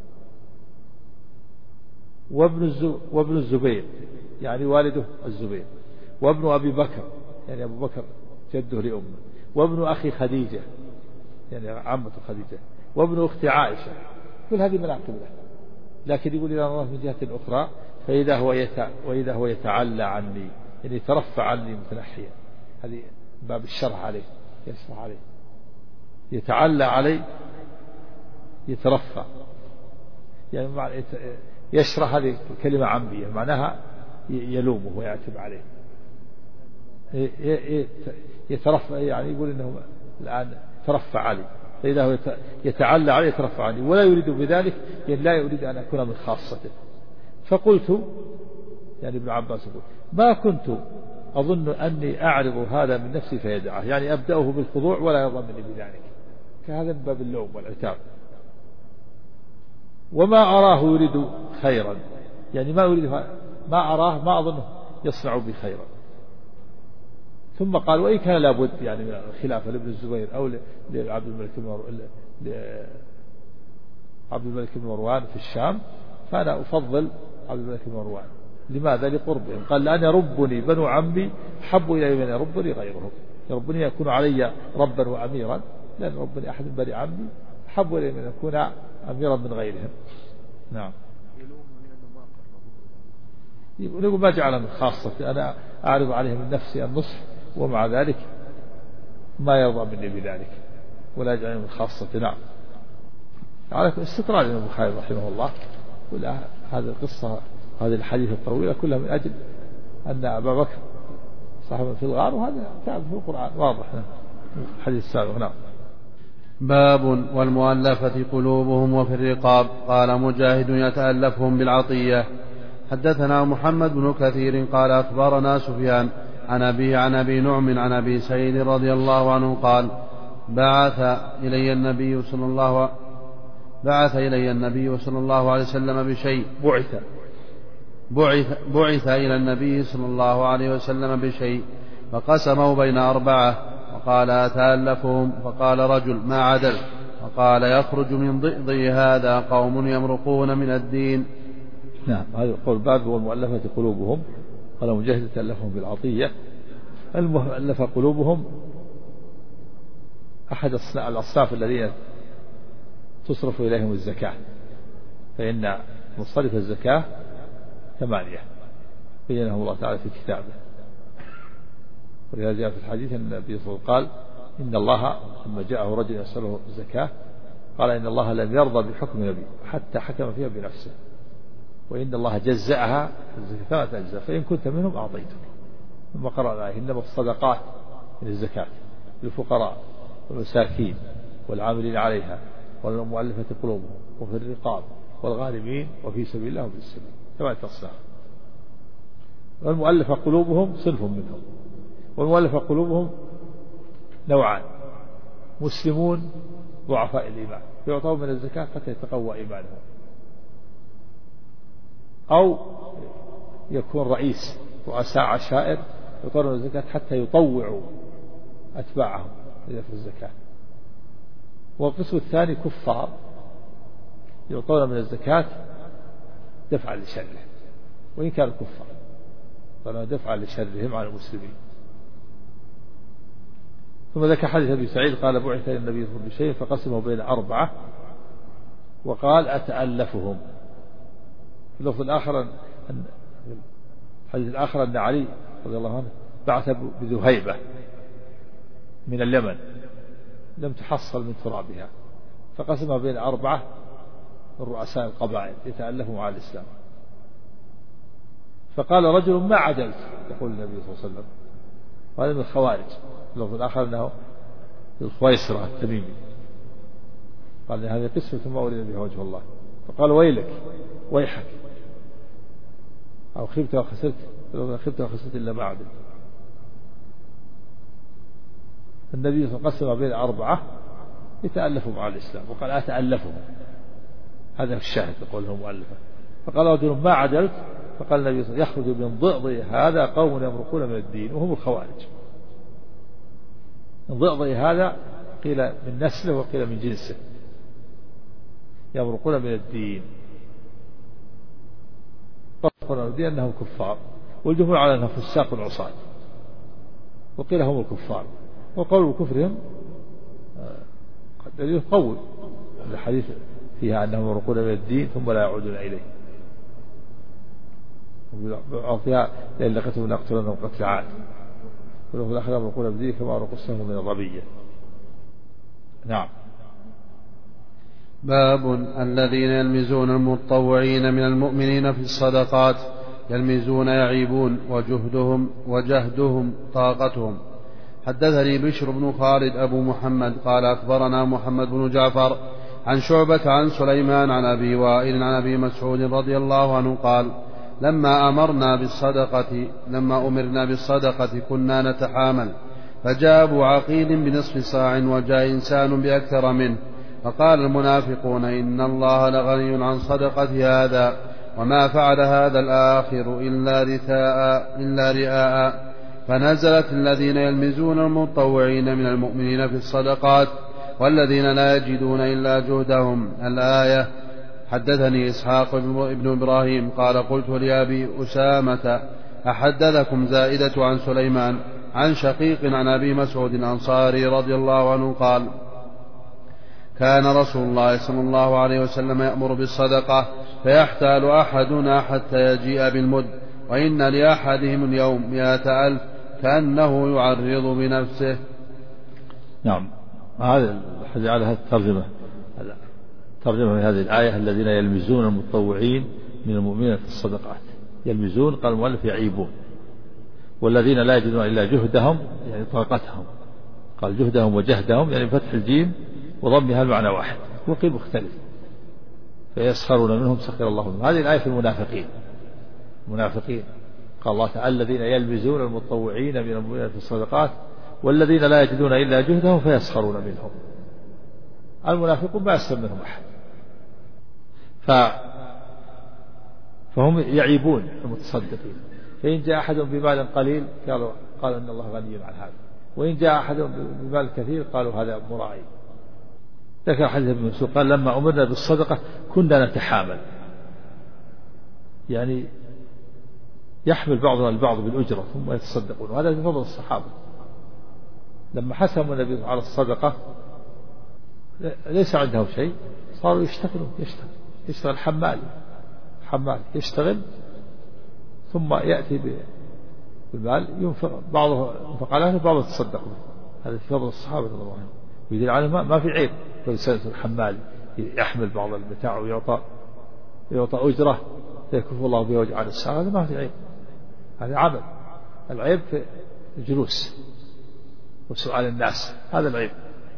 وابن الزبير يعني والده الزبير، وابن أبي بكر يعني أبو بكر جده لأمه، وابن أخي خديجة يعني عمة خديجة، وابن أخت عائشة. كل هذه مناقب له، لكن يقول إلى الله من جهة أخرى وإذا هو يتعلى عني يعني يترفع عني متنحيا، هذه باب الشرح عليه، يشرح عليه يتعلى علي يترفع، يعني يشرح هذه الكلمة عامية معناها يلومه ويعتب عليه، يترفع يعني يقول إنه الآن ترفع علي، فإذا هو يتعلى علي يترفع علي ولا يريد بذلك يعني لا يريد أن أكون من خاصته. فقلت يعني ابن عباس يقول ما كنت أظن أني أعرض هذا من نفسي فيدعه، يعني أبدأه بالخضوع ولا يرضى مني بذلك، كهذا من باب اللوم والعتاب. وما أراه يريد خيرا، يعني ما أراه ما أظنه يصنع بي خيرا. ثم قال وإن كان لابد يعني من الخلافة لابن الزبير أو لعبد الملك بن مروان في الشام، فأنا أفضل عبد الملك بن مروان. لماذا؟ لقربهم. قال لأن يربني بنو عمي حب إلي من يربني غيرهم، يربني يكون علي ربا وأميرا، لأن ربني أحد من بني عمي حب إلي من يكون أميرا من غيرهم. نعم. يقول ما جعل من خاصة، أنا أعرض عليه من نفسي النصح ومع ذلك ما يرضى مني بذلك ولا يجعل من خاصة. نعم. على استطراد البخاري رحمه الله ولا هذه القصة هذه الحديث الطويلة كلها من أجل أن أبا بكر صاحب في الغار، وهذا تعب في القرآن واضح الحديث السابق. نعم. باب والمؤلفة قلوبهم وفي الرقاب. قال مجاهد يتألفهم بالعطية، حدثنا محمد بن كثير قال أخبرنا سفيان عن أبي نعم عن أبي سعيد رضي الله عنه قال بعث إلي النبي صلى الله عليه وسلم بشيء بعث إلى النبي صلى الله عليه وسلم بشيء فقسمه بين 4 وقال أتألفهم فقال رجل ما عدل وقال يخرج من ضئضي هذا قوم يمرقون من الدين. نعم. هذا القول باب والمؤلفة قلوبهم. قال مجاهد تألفهم بالعطية. المؤلفة قلوبهم أحد الأصناف الذين تصرف إليهم الزكاة، فإن مصرف الزكاة 8 بينهم الله تعالى في كتابه. ولهذا جاء في الحديث أن النبي صلى الله عليه وسلم قال إن الله لما جاءه رجل يسأله الزكاة قال إن الله لم يرضى بحكم نبي حتى حكم فيها بنفسه، وإن الله جزأها الزكاة 3 أجزاء فإن كنت منهم أعطيتك. ثم قرأ الآية إنما الصدقات من الزكاة للفقراء والمساكين والعاملين عليها والمؤلفة قلوبهم وفي الرقاب والغارمين وفي سبيل الله وفي السبيل. 8 أصناف. والمؤلفة قلوبهم صنف منهم. والمؤلفة قلوبهم نوعان: مسلمون ضعفاء الإيمان يعطون من الزكاة حتى يتقوى إيمانهم، أو يكون رؤساء عشائر يعطون من الزكاة حتى يطوعوا أتباعهم إلى في الزكاة. والقسم الثاني كفار يعطون من الزكاة دفعا لشره وإن كانوا كفار، فلا دفعا لشرهم على المسلمين. ثم ذكر حديث أبي سعيد قال بعث النبي صلى الله عليه وسلم بشيء فقسمه بين 4 وقال أتألفهم. في اللفظ الآخر الحديث الآخر أن علي رضي الله عنه بعث بذهيبة من اليمن لم تحصل من ترابها فقسمها بين 4 من رؤساء القبائل يتألفهم على الإسلام. فقال رجل ما عدلت، يقول النبي صلى الله عليه وسلم، وهذا من الخوارج. اللفظ الآخر أنه الخويصرة التميمي قال هذه قسمة ثم أريد بها وجه الله. فقال ويلك ويحك أو خبت وخسرت إلا ما عدلت. النبي صلى الله عليه وسلم قسم بين 4 يتألفوا مع الإسلام وقال أتألفهم. هذا في الشاهد يقوله مؤلفة. فقال رجل ما عدلت، فقال النبي صلى الله عليه وسلم يخرج من ضئضي هذا قوم يمرقون من الدين وهم الخوارج. من ضئضي هذا قيل من نسله وقيل من جنسه، يمرقون من الدين لأنهم كفار، والجمهور على أنهم فساق عصاة، وقيل هم الكفار. وقول كفرهم قد يقوي الحديث فيها أنهم يمرقون من الدين ثم لا يعودون إليه. وفيها لأن لقيتهم لنقتلنهم قتل عاد ولهم الآخر يمرقون من الدين كما رقصهم من الربية. نعم. باب الذين يلمزون المتطوعين من المؤمنين في الصدقات يلمزون يعيبون وجهدهم طاقتهم. حدثني بشر بن خالد أبو محمد قال أخبرنا محمد بن جعفر عن شعبة عن سليمان عن أبي وائل عن أبي مسعود رضي الله عنه قال لما أمرنا بالصدقة كنا نتحامل، فجاء أبو عقيل بنصف صاع وجاء إنسان بأكثر منه، فقال المنافقون إن الله لغني عن صدقة هذا وما فعل هذا الآخر إلا رئاء. فنزلت الذين يلمزون المتطوعين من المؤمنين في الصدقات والذين لا يجدون إلا جهدهم الآية. حدثني إسحاق بن إبراهيم قال قلت لأبي أسامة أحدثكم زائدة عن سليمان عن شقيق عن أبي مسعود الأنصاري رضي الله عنه قال كان رسول الله صلى الله عليه وسلم يأمر بالصدقة فيحتال أحدنا حتى يجيء بالمد، وإن لأحدهم اليوم 100,000 كأنه يعرض بنفسه. نعم. هذا على الترجمة في هذه الآية الذين يلمزون المتطوعين من المؤمنين في الصدقات. يلمزون قال المؤلف يعيبون، والذين لا يجدون إلا جهدهم يعني طاقتهم، قال جهدهم وجهدهم يعني فتح الجيم وضمها المعنى واحد وقيل مختلف. فيسخرون منهم سخر الله منهم. هذه الآية في المنافقين المنافقين. قال الله تعالى الذين يلمزون المتطوعين من المؤمنين في الصدقات والذين لا يجدون إلا جهدهم فيسخرون منهم. المنافقون ما يسخر منهم أحد، فهم يعيبون المتصدقين. فإن جاء أحد بمال قليل قالوا إن الله غني عن هذا، وإن جاء أحد بمال كثير قالوا هذا مرائي. ذكر حديث ابن مسعود قال لما أمرنا بالصدقة كنا نتحامل، يعني يحمل بعضنا البعض بالأجرة ثم يتصدقون، وهذا من فضل الصحابة. لما حسموا النبي على الصدقة ليس عندهم شيء، صاروا يشتغل حمال يشتغل ثم يأتي بالمال ينفق، بعضه ينفق على أهله بعضه يتصدق به. هذا في فضل الصحابة رضي الله عنهم، ويدل على ما في عيب في الحمال يحمل بعض البتاع ويعطى أجرة يكفر الله به وجه عن الساعة، هذا ما في عيب، هذا عمل. العيب في الجلوس وسؤال الناس، هذا العيب.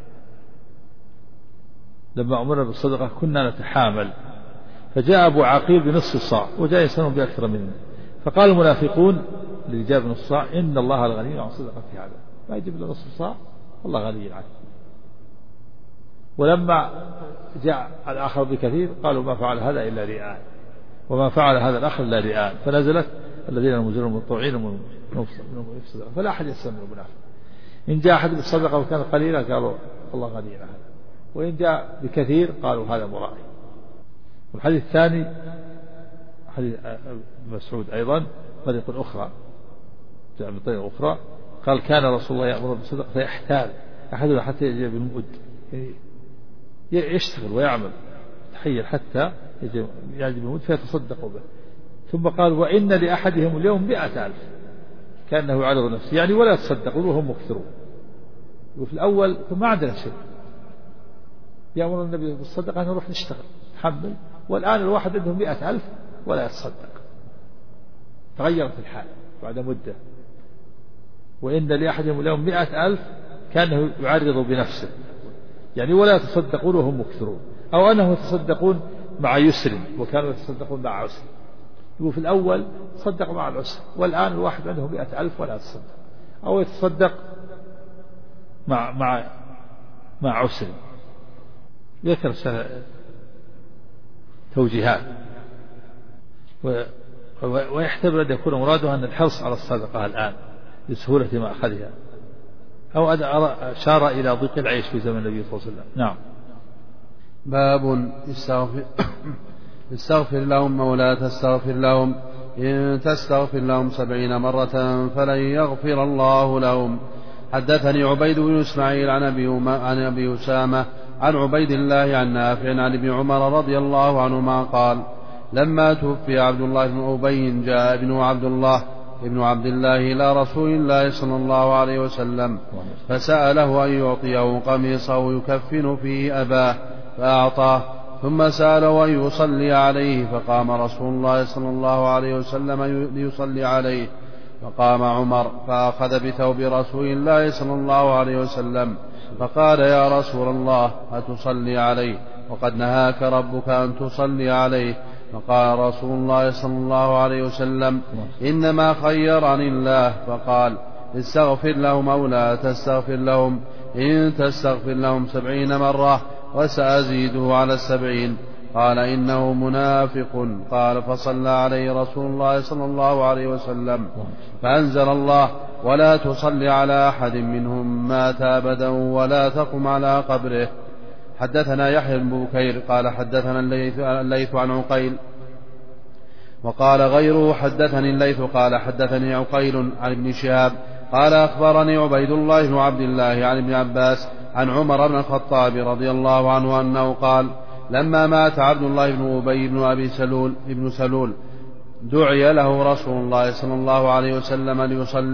لما أمرنا بالصدقة كنا نتحامل، فجاء أبو عقيل بنصف الصاع وجاء يسألهم بأكثر منه، فقال المنافقون اللي جاء بنصف الصاع إن الله الغني عن صدقة في هذا، ما يجيب له نصف الصاع والله غني عنه. ولما جاء الآخر بكثير قالوا ما فعل هذا إلا رياء، وما فعل هذا الآخر إلا رياء، فنزلت الذين يلمزون المتطوعين من الصدقة فلا أحد يسلم من المنافق. إن جاء أحد بالصدقة وكان قليلا قالوا الله غني عنه، وإن جاء بكثير قالوا هذا مرائي. والحديث الثاني حديث مسعود أيضا طريق أخرى، جاء بطريقة أخرى قال كان رسول الله يأمر بالصدقة فيحتال أحدنا حتى يجي بالمؤد، يشتغل ويعمل تحيل حتى يجي بالمؤد فيتصدق به. ثم قال وإن لأحدهم اليوم 100,000 كأنه يعرض نفسه، يعني ولا يتصدقون وهم مكثرون. وفي الأول ما عندنا شيء، يأمر النبي بالصدقة أن نروح نشتغل نحمل، والآن الواحد عندهم 100,000 ولا يتصدق. تغيرت الحال بعد مدة. وإن لأحدهم اليوم 100,000 كأنه يعرض بنفسه، يعني ولا يتصدقون وهم مكثرون، أو أنهم يتصدقون مع يسر وكانوا يتصدقون مع عسر. وفي الأول تصدق مع العسر، والآن الواحد عنده 100,000 ولا يتصدق، أو يتصدق مع عسر. ذكر توجيهات، ويحتمل أن يكون مراده أن الحرص على الصدقة الآن لسهولة ما أخذها، أو أشار إلى ضيق العيش في زمن النبي صلى الله عليه وسلم. نعم. باب استغفر لهم أو لا تستغفر لهم، إن تستغفر لهم 70 مرة فلن يغفر الله لهم. حدثني عبيد بن إسماعيل عن أبي أسامة عن عبيد الله عن نافع عن ابن عمر رضي الله عنهما قال لما توفي عبد الله بن أبي جاء ابن عبد الله إلى رسول الله صلى الله عليه وسلم فسأله أن يعطيه قميصه يكفن فيه أباه فأعطاه، ثم سأله أن يصلي عليه، فقام رسول الله صلى الله عليه وسلم ليصلي عليه، فقام عمر فأخذ بثوب رسول الله صلى الله عليه وسلم فقال يا رسول الله أتصلي عليه وقد نهاك ربك أن تصلي عليه؟ فقال رسول الله صلى الله عليه وسلم إنما خيرني الله، فقال استغفر لهم أو لا تستغفر لهم، إن تستغفر لهم 70 مرة وسأزيده على 70. قال إنه منافق. قال فصلى عليه رسول الله صلى الله عليه وسلم فأنزل الله ولا تصلي على أحد منهم مات أبدا ولا تقم على قبره. حدثنا يحيى بن بكير قال حدثنا الليث عن عقيل، وقال غيره حدثني الليث قال حدثني عقيل عن ابن شهاب قال أخبرني عبيد الله بن عبد الله عن ابن عباس عن عمر بن الخطاب رضي الله عنه أنه قال لما مات عبد الله بن أبي بن أبي سلول دعي له رسول الله صلى الله عليه وسلم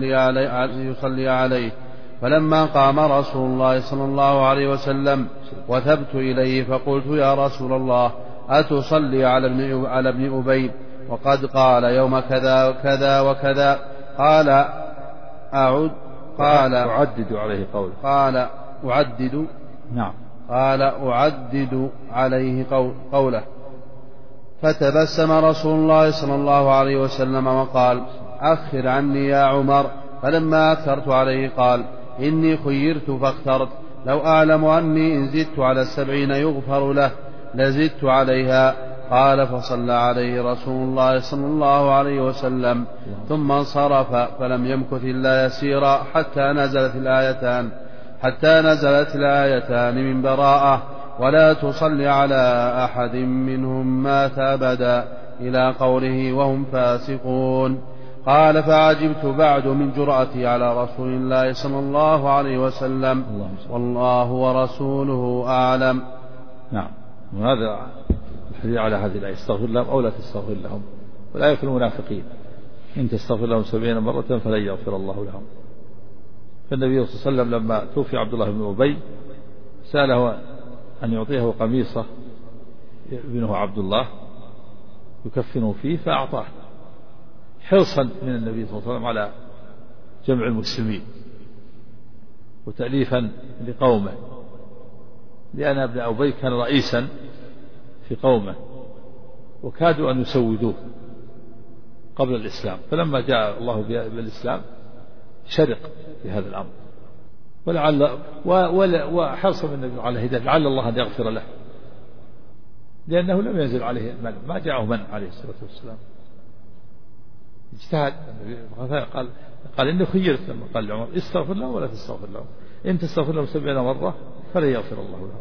ليصلي عليه، فلما قام رسول الله صلى الله عليه وسلم وثبت إليه فقلت يا رسول الله أتصلي على ابن أبي وقد قال يوم كذا كذا وكذا؟ قال أعدد عليه قوله. قال أعدد. نعم. قال أعدد عليه قوله. فتبسم رسول الله صلى الله عليه وسلم وقال: أخر عني يا عمر. فلما أكثرت عليه قال: إني خيرت فاخترت، لو أعلم أني إن زدت على 70 يغفر له لزدت عليها. قال: فصلى عليه رسول الله صلى الله عليه وسلم ثم انصرف، فلم يمكث إلا يسيرا حتى نزلت الآيتان من براءة: ولا تصل على أحد منهم مات أبدا، إلى قوله: وهم فاسقون. قال: فعجبت بعد من جرأتي على رسول الله صلى الله عليه وسلم، والله ورسوله أعلم. نعم. وهذا الحديث على هذه الآية: استغفر لهم أو لا تستغفر لهم. والآية في المنافقين: إن تستغفر لهم 70 مرة فلن يغفر الله لهم. فالنبي صلى الله عليه وسلم لما توفي عبد الله بن أبي سأله أن يعطيه قميصه ابنه عبد الله يكفنه فيه، فأعطاه حرصا من النبي صلى الله عليه وسلم على جمع المسلمين وتأليفا لقومه، لأن ابن أبي كان رئيسا في قومه وكادوا أن يسودوه قبل الإسلام، فلما جاء الله بالإسلام شرق في هذا الأمر، وحرص من النبي على الهداية لعل الله أن يغفر له، لأنه لم ينزل عليه من، ما جاءه من عليه الصلاة والسلام. اجتهد قال إني خيرت، لما قال لعمر: استغفر له ولا تستغفر له، إن تستغفر له 70 مرة فلن يغفر الله له.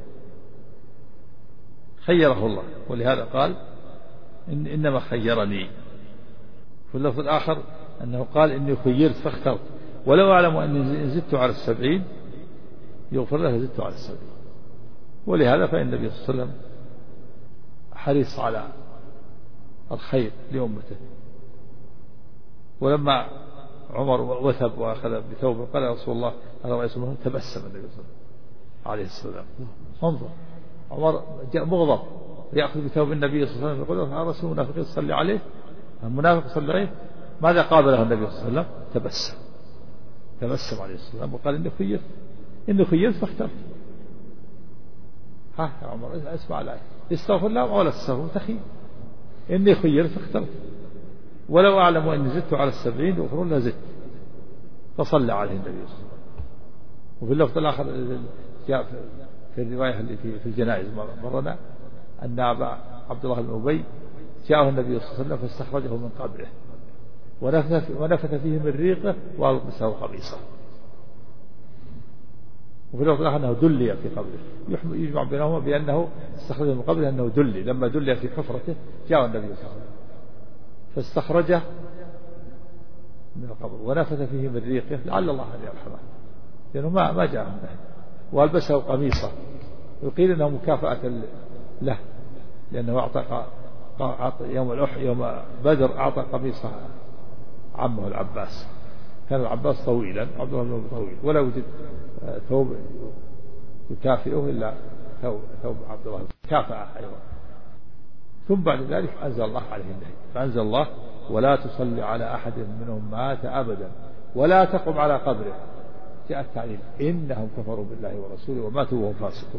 خيره الله، ولهذا قال: إنما خيرني. في اللفظ الآخر أنه قال: إني خيرت فاخترت، ولو أعلم أني زدت على 70 يغفر له زدت على 70. ولهذا فإن النبي صلى الله عليه وسلم حريص على الخير لأمته. ولما عمر وثب وأخذ بثوبه قال: يا رسول الله أنا رئيس المؤمنين، تبسم النبي صلى الله عليه السلام. انظر، عمر جاء مغضب يأخذ بثوب النبي صلى الله عليه وسلم، يقول: يا رسول المنافقين صلي عليه، المنافق صلى عليه. ماذا قابله النبي صلى الله عليه وسلم؟ تبسم عليه السلام وقال: إني خيرت فاخترت. ها يا عمر اسمع الآية: استغفر الله ولا تستغفر، تخير. إني خيرت فاخترت، ولو أعلم أني زدت على 70 يغفر له زدت. فصلى عليه النبي صلى الله عليه وسلم. وفي اللفظ الآخر جاء في الرواية اللي في الجنائز مرنا أن أبا عبد الله بن أبي جاءه النبي صلى الله عليه وسلم فاستخرجه من قبره ونفث فيه من ريقه وألبسه قميصه. وفي اللفظ الآخر أنه دلي في قبره، يجمع بينهما بأنه استخرجه من قبره أنه دلي، لما دلي في حفرته جاء النبي صلى الله عليه وسلم فاستخرجه من القبر ونفث فيه من ريقه لعل الله أن يرحمه، لأنه ما جاء منه، وألبسه قميصه. وقيل أنه مكافأة له، لأنه أعطى يوم بدر أعطى قميصه عمه العباس، كان العباس طويلا، عبد الله بن طويل، ولا وجد ثوب يكافئه إلا ثوب عبد الله، كافأه أيضا. ثم بعد ذلك أنزل الله عليه النهي، فأنزل الله: ولا تصلي على أحد منهم مات أبدا ولا تقم على قبره. جاء التعليل: إنهم كفروا بالله ورسوله وماتوا وهم فاسقون.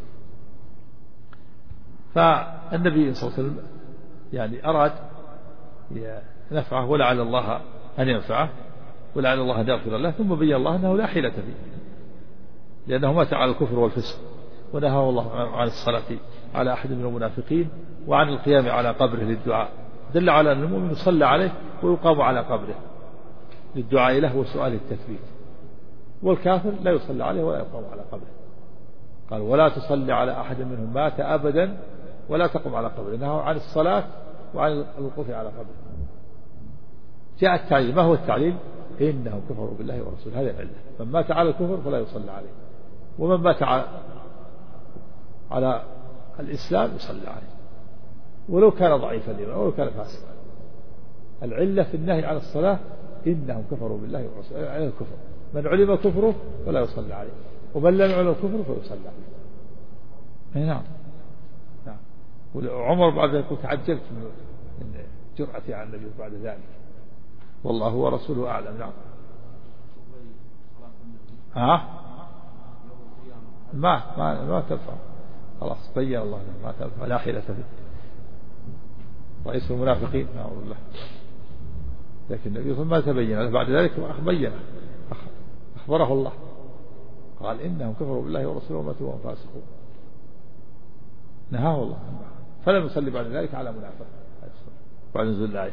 فالنبي صلى الله عليه وسلم يعني أراد نفعه ولعل الله أن ينفعه ولعل الله أن يغفر له، ثم بين الله أنه لا حيلة فيه، لأنه مات على الكفر والفسق، ونهى الله عن الصلاة على أحد من المنافقين وعن القيام على قبره للدعاء، دل على أن المؤمن يصلى عليه ويقام على قبره للدعاء له وسؤال التثبيت، والكافر لا يصلى عليه ولا يقام على قبره. قال: ولا تصلي على أحد منهم مات أبدا ولا تقم على قبره، نهى عن الصلاة وعن الوقوف على قبره. جاء التعليل، ما هو التعليل؟ إنهم كفروا بالله ورسوله، هذه العلة. من مات على الكفر فلا يصلى عليه، ومن مات على الإسلام يصلى عليه ولو كان ضعيفا الإيمان ولو كان فاسقا. العلة في النهي عن الصلاة إنهم كفروا بالله ورسوله، على الكفر، من علم كفره فلا يصلى عليه، ومن لم يعلم كفره فيصلى عليه. نعم. وعمر بعد ذلك تعجبت من جرأتي على النبي بعد ذلك، والله ورسوله أعلم. نعم. ما تنفع، خلاص بين الله ما تنفع، لا حيلة فيه. رئيس المنافقين نعوذ بالله. لكن النبي صلى الله عليه وسلم ما تبين بعد ذلك بين أخبره الله قال إنهم كفروا بالله ورسوله وماتوا وهم فاسقون، نهاه الله فلم يصلي بعد ذلك على منافق بعد نزول الآية.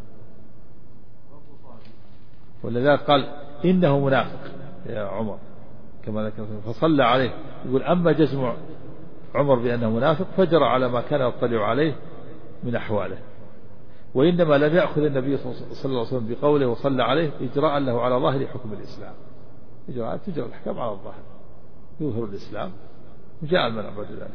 ولذلك قال إنه منافق يا عمر كما ذكر فصلى عليه. يقول أما جزم عمر بأنه منافق فجرى على ما كان يطلع عليه من أحواله، وإنما لم يأخذ النبي صلى الله عليه وسلم بقوله وصلى عليه إجراء له على ظاهر حكم الإسلام. إجراء تجرى الأحكام على الظاهر، يظهر الإسلام وجاء المنع بعد ذلك،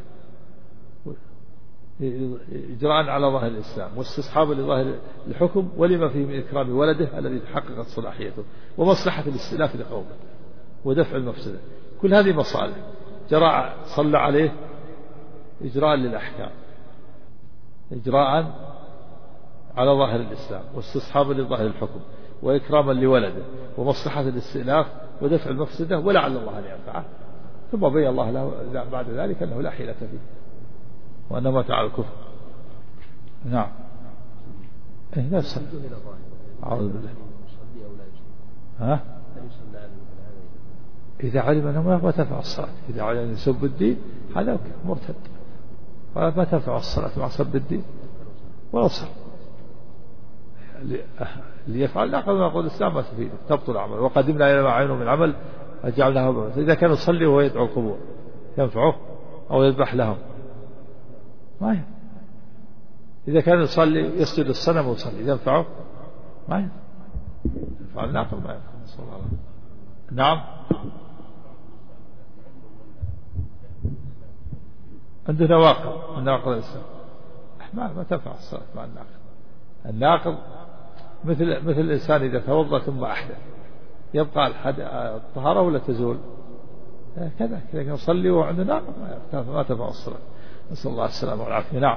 إجراء على ظاهر الإسلام واستصحابا لظاهر الحكم ولما فيه من إكرام ولده الذي تحققت صلاحيته ومصلحة الاستئلاف لقومه ودفع المفسدة. كل هذه مصالح جراء صلى عليه إجراء للأحكام، إجراء على ظاهر الإسلام واستصحابا لظاهر الحكم وإكراما لولده ومصلحة الاستئلاف ودفع المفسدة ولعل الله أن ينفعه. ثم بين الله له بعد ذلك أنه لا حيلة فيه وأنه مات على الكفر. نعم نفسه أعوذ بالله. ها إذا علم أنه ما تنفع الصلاة، إذا علم أن يسب الدين هذا مرتد وما تنفع الصلاة مع سب الدين ولا صل. اللي يفعل لا قبل ما يقول الإسلام ما تفيده تبطل عمل وقدمنا إلى ما عينه من عمل فجعلناه. إذا كان يصلي وهو يدعو القبور ينفعه أو يذبح لهم ما ينفع. إذا كان يصلي يسجد الصنم ويصلي ينفعه ما ينفع. يفعل الناقل ما ينفع. صلى الله عليه وسلم. نعم عنده نواقض من نواقض الإسلام ما تنفع الصلاة مع الناقض. الناقض مثل الإنسان إذا توضأ ثم أحدث يبقى الطهارة ولا تزول كذا. لكن يصلي وعنده ناقض ما تنفع الصلاة. نسأل الله السلامة والعافية. نعم.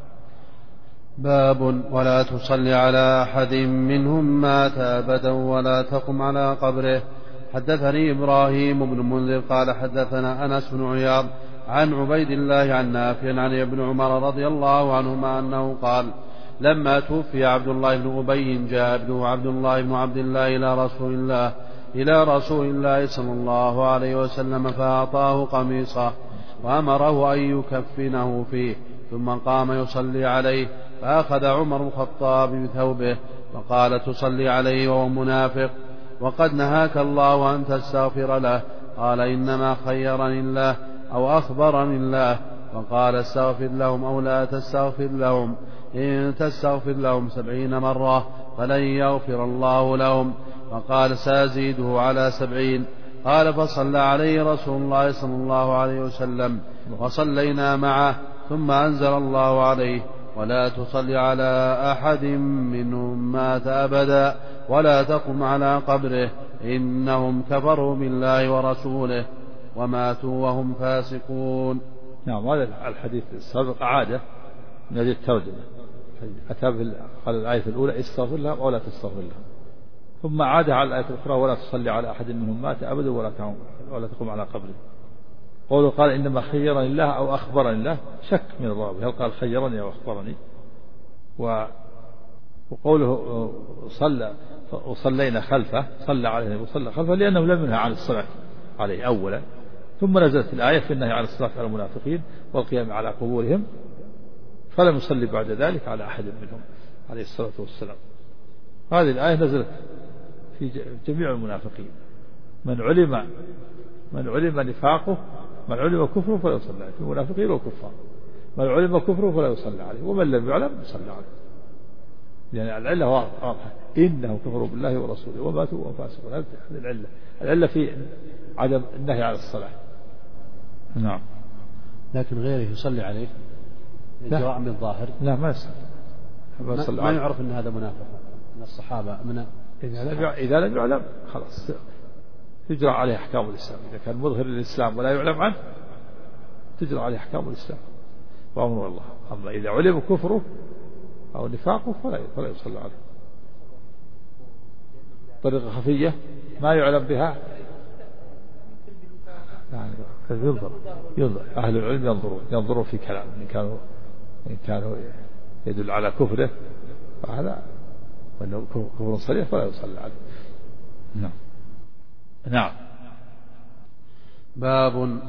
باب ولا تصلي على أحد منهم مات أبدا ولا تقم على قبره. حدثني إبراهيم بن منذر قال حدثنا أنس بن عياض عن عبيد الله عن نافع عن ابن عمر رضي الله عنهما أنه قال لما توفي عبد الله بن أبي جاء ابنه عبد الله بن عبد الله إلى رسول الله صلى الله عليه وسلم فأعطاه قميصه وأمره أن يكفنه فيه ثم قام يصلي عليه فأخذ عمر الخطاب بثوبه فقال تصلي عليه وهو منافق وقد نهاك الله أن تستغفر له. قال إنما خيرني الله أو أخبرني الله فقال استغفر لهم أو لا تستغفر لهم إن تستغفر لهم 70 مرة فلن يغفر الله لهم. فقال سأزيده على 70. قال فصلى عليه رسول الله صلى الله عليه وسلم وصلينا معه ثم أنزل الله عليه ولا تصلي على أحد منهم مات أبدا ولا تقم على قبره إنهم كفروا بالله ورسوله وماتوا وهم فاسقون. نعم. هذا الحديث السابق عادة من هذه الترجمة أتى قال الآية الأولى استغفر لهم أو لا تستغفر لهم ثم عادها على الآية الأخرى ولا تصلي على أحد منهم مات أبدا ولا تقم على قبره. قوله قال إنما خيرني الله أو أخبرني الله شك من الراوي هل قال خيرني أو أخبرني. وقوله وصلينا خلفه صلى عليه وصلى خلفه لأنه لم ينهى عن الصلاة عليه أولا ثم نزلت الآية في النهي عن الصلاة على المنافقين والقيام على قبورهم فلم يصلي بعد ذلك على أحد منهم عليه الصلاة والسلام. هذه الآية نزلت في جميع المنافقين من علم نفاقه من علم كفره فلا يصلي عليه في المنافقين والكفار من علم كفره فلا يصلي عليه ومن لم يعلم يصلي عليه. يعني العلة واضحة إنهم كفروا بالله ورسوله وماتوا وهم فاسقون. هذه العلة في عدم النهي عن الصلاة. نعم. لكن غيره يصلي عليه إجراء من الظاهر لا ما يصلي ما يعرف أن هذا منافق من الصحابة إذا لم يعلم خلاص تجرى عليه أحكام الإسلام. إذا كان مظهر للإسلام ولا يعلم عنه تجرى عليه أحكام الإسلام وأمر الله. أما إذا علم كفره أو نفاقه فلا يصلى عليه. طريقة خفية ما يعلم بها يعني ينظر أهل العلم ينظرون في كلام إن كانوا يدل على كفره فهذا وأنه كفر صريح فلا يصلى عليه. نعم. نعم. باب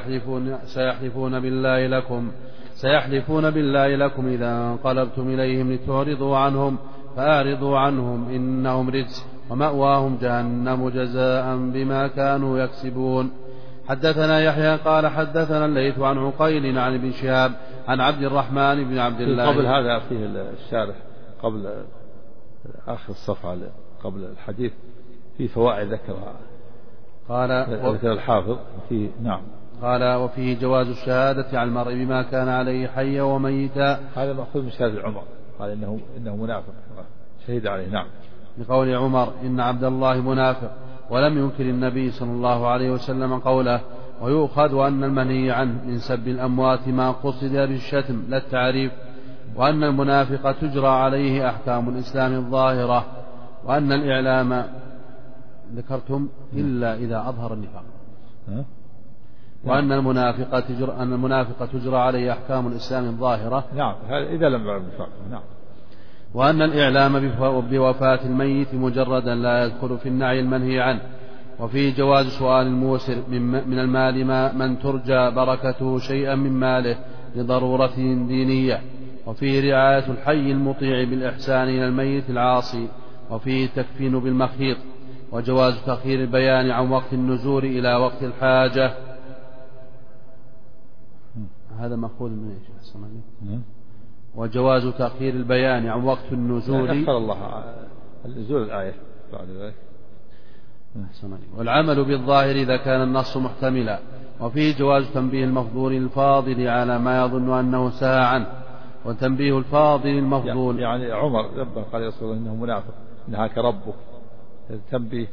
سيحلفون بالله لكم إذا انقلبتم إليهم لتعرضوا عنهم فأعرضوا عنهم إنهم رجس ومأواهم جهنم جزاء بما كانوا يكسبون. حدثنا يحيى قال حدثنا الليث عن عقيل عن ابن شهاب عن عبد الرحمن بن عبد الله. قبل هذا فيه الشارح قبل آخر الصفحة قبل الحديث في فوائد ذكرها قال ذكر الحافظ فيه. نعم. قال وفيه جواز الشهادة على المرء بما كان عليه حيا وميتا. هذا مأخوذ من شهادة عمر قال إنه منافق شهد عليه. نعم. بقول عمر إن عبد الله منافق ولم ينكر النبي صلى الله عليه وسلم قوله. ويؤخذ أن المنهي عنه من سب الأموات ما قصد بالشتم لا التعريف وأن المنافق تجرى عليه أحكام الإسلام الظاهرة وأن الإعلام ذكرتم إلا إذا أظهر النفاق وأن المنافق تجرى عليه أحكام الإسلام الظاهرة. نعم. إذا لم يعلم النفاق. نعم. وأن الإعلام بوفاة الميت مجردا لا يدخل في النعي المنهي عنه. وفيه جواز سؤال الموسر من المال من ترجى بركته شيئا من ماله لضرورة دينية. وفيه رعاية الحي المطيع بالإحسان إلى الميت العاصي. وفيه التكفين بالمخيط. وجواز تأخير البيان عن وقت النزول إلى وقت الحاجة. هذا مأخوذ من ايش؟ وجواز تأخير البيان عن وقت النزول. أخر الله النزول الآية بعد ذلك. والعمل بالظاهر إذا كان النص محتملا. وفيه جواز تنبيه المفضول الفاضل على ما يظن أنه سهى عنه. وتنبيه الفاضل المفضول يعني عمر لما قال يا رسول الله إنه منافق نهاك ربك تنبيه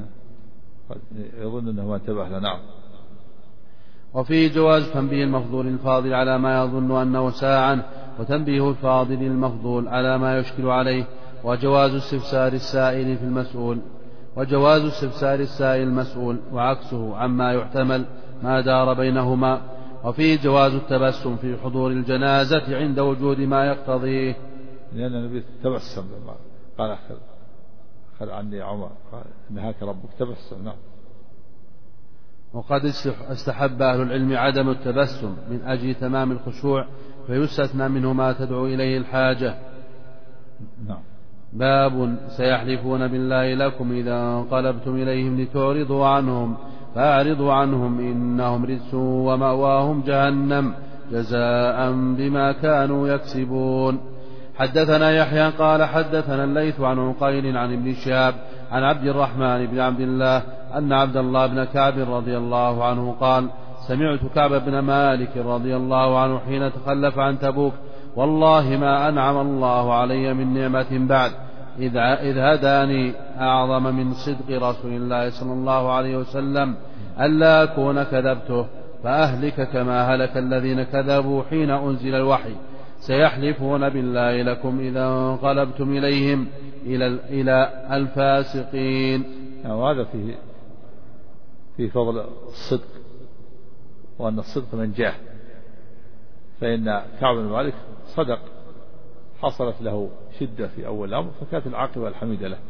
يظن أنه ما انتبه له. نعم. وفيه جواز تنبيه المفضول الفاضل على ما يظن أنه سهى عنه وتنبيه الفاضل المفضول على ما يشكل عليه. وجواز استفسار السائل في المسؤول. وجواز استفسار السائل المسؤول وعكسه عما يحتمل ما دار بينهما. وفيه جواز التبسم في حضور الجنازة عند وجود ما يقتضيه. لأن النبي تبسم لما قال أخذ عني عمر قال نهاك ربك تبسم. نعم. وقد استحب أهل العلم عدم التبسم من أجل تمام الخشوع فيستثنى منه ما تدعو إليه الحاجة. نعم. باب سيحلفون بالله لكم إذا انقلبتم إليهم لتعرضوا عنهم فأعرضوا عنهم إنهم رجس ومأواهم جهنم جزاء بما كانوا يكسبون. حدثنا يحيى قال حدثنا الليث عن عقيل عن ابن شهاب عن عبد الرحمن بن عبد الله أن عبد الله بن كعب رضي الله عنه قال سمعت كعب بن مالك رضي الله عنه حين تخلف عن تبوك والله ما أنعم الله علي من نعمة بعد إذ هداني أعظم من صدق رسول الله صلى الله عليه وسلم ألا أكون كذبته فأهلك كما هلك الذين كذبوا حين أنزل الوحي. سيحلفون بالله لكم إذا انقلبتم إليهم إلى الفاسقين. وهذا في فضل الصدق وأن الصدق منجاه. فإن كعب بن مالك صدق حصلت له شدة في أول الأمر فكانت العاقبة الحميدة له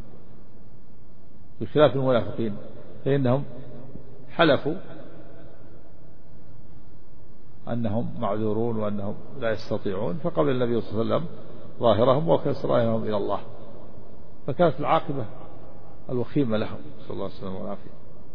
بخلاف المنافقين فإنهم حلفوا أنهم معذورون وأنهم لا يستطيعون فقبل النبي صلى الله عليه وسلم ظاهرهم وكان سرائرهم إلى الله فكانت العاقبة الوخيمة لهم صلى الله عليه وسلم والعافية.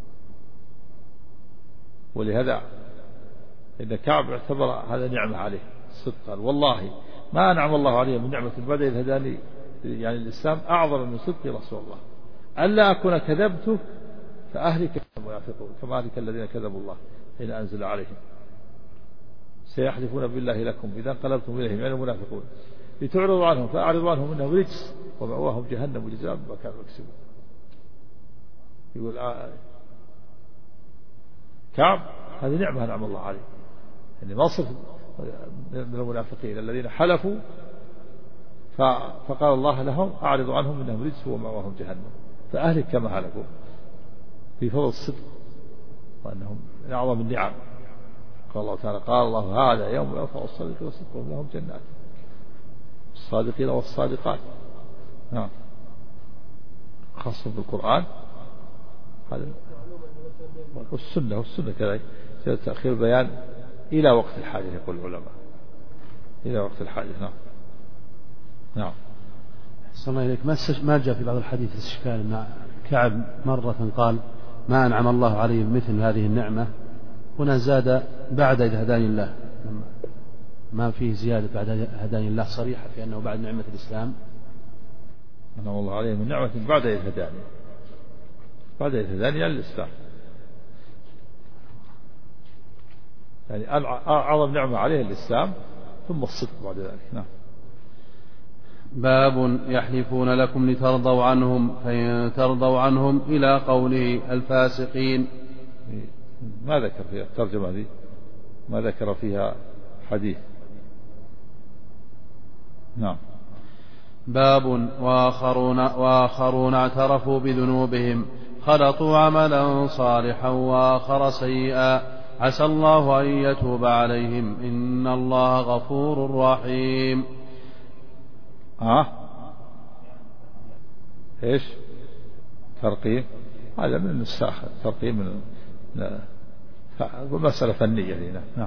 ولهذا إن كعب اعتبر هذا نعمة عليه الصدق والله ما أنعم الله عليه من نعمة بعد إذ هداني يعني الإسلام أعظم من صدق رسول الله ألا أكون كذبته فأهلك المنافقون كما أهلك الذين كذبوا الله حين أنزل عليهم. سيحلفون بالله لكم إذا انقلبتم إليهم يعني المنافقون لتعرضوا عنهم فأعرضوا عنهم إنهم رجس ومأواهم جهنم جزاء بما كانوا يكسبون. يقول كعب هذه نعمة أنعم الله عليه يعني ما صف من المنافقين الذين حلفوا فقال الله لهم أعرضوا عنهم إنهم رجس ومأواهم جهنم فأهلك كما هلكوا في فضل الصدق وأنهم من أعظم النعم. قال الله تعالى قال الله هذا يوم يرفع الصدق والصدق لهم جنات الصادقين والصادقات. نعم خاصة بالقرآن هذا والسنة كذلك تأخير بيان إلى وقت الحاجة يقول العلماء، إلى وقت الحاجة. نعم. أحسن الله إليك. ما جاء في بعض الحديث الإشكال أن كعب مرة قال ما أنعم الله علي بمثل هذه النعمة، هنا زاد بعد إذ هداني الله، ما فيه زيادة بعد هداني الله صريحة في أنه بعد نعمة الإسلام. أنعم الله عليه من نعمة بعد إذ هداني، بعد إذ هداني الإسلام، يعني أعظم نعمة عليه الإسلام ثم الصدق بعد ذلك. نعم. باب يحلفون لكم لترضوا عنهم فإن ترضوا عنهم إلى قوله الفاسقين. ما ذكر فيها الترجمة دي، ما ذكر فيها حديث. نعم. باب وآخرون اعترفوا بذنوبهم خلطوا عملا صالحا وآخر سيئا عسى الله أن يتوب عليهم إن الله غفور رحيم. إيش ترقيم؟ هذا من النساخ، ترقيم من مسألة فنية هنا. نعم.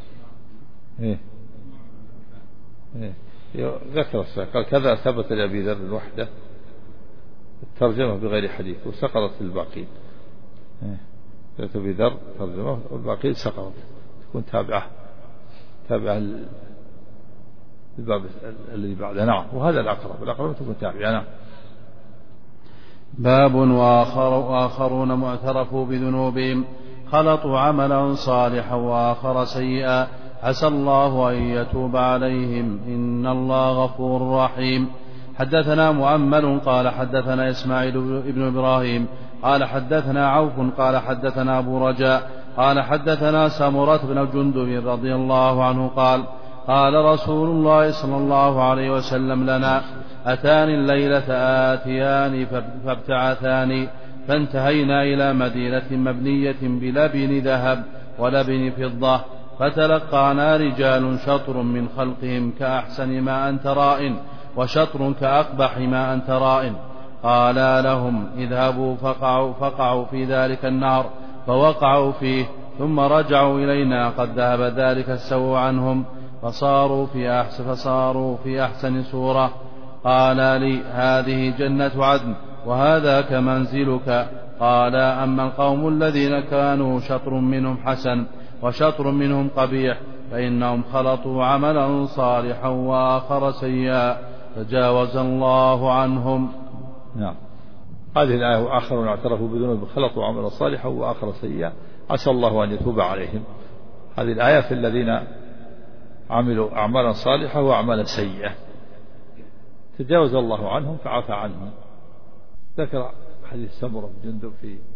ذكر قال كذا ثبت لأبي ذر وحده الترجمة بغير حديث وسقطت الباقين. أبي ذر ترجمة والباقين سقطت، تكون تابعة الباب الذي بعده. نعم. وهذا الأقرب تكون تابعة. نعم. باب وآخرون معترفوا بذنوبهم خلطوا عملا صالحا وآخر سيئا عسى الله أن يتوب عليهم إن الله غفور رحيم. حدثنا مؤمل قال حدثنا إسماعيل بن إبراهيم قال حدثنا عوف قال حدثنا أبو رجاء قال حدثنا سمرة بن جندب رضي الله عنه قال قال رسول الله صلى الله عليه وسلم لنا أتاني الليلة آتيان فابتعثاني فانتهينا إلى مدينة مبنية بلبن ذهب ولبن فضة فتلقانا رجال شطر من خلقهم كأحسن ما أنت رائن وشطر كأقبح ما أنت رائن قالا لهم اذهبوا فقعوا في ذلك النار فوقعوا فيه ثم رجعوا إلينا قد ذهب ذلك السوء عنهم فصاروا في أحسن صورة. قال لي هذه جنة عدن وهذاك منزلك. قال أما القوم الذين كانوا شطر منهم حسن وشطر منهم قبيح فإنهم خلطوا عملا صالحا وآخر سيئا تجاوز الله عنهم. نعم. هذه الآية وآخرون اعترفوا بذنوبهم خلطوا عملا صالحا وآخر سيئا عسى الله أن يتوب عليهم. هذه الآية في الذين عملوا أعمالا صالحة وأعمالا سيئة تجاوز الله عنهم فعفى عنهم. ذكر حديث سمرة بن جندب في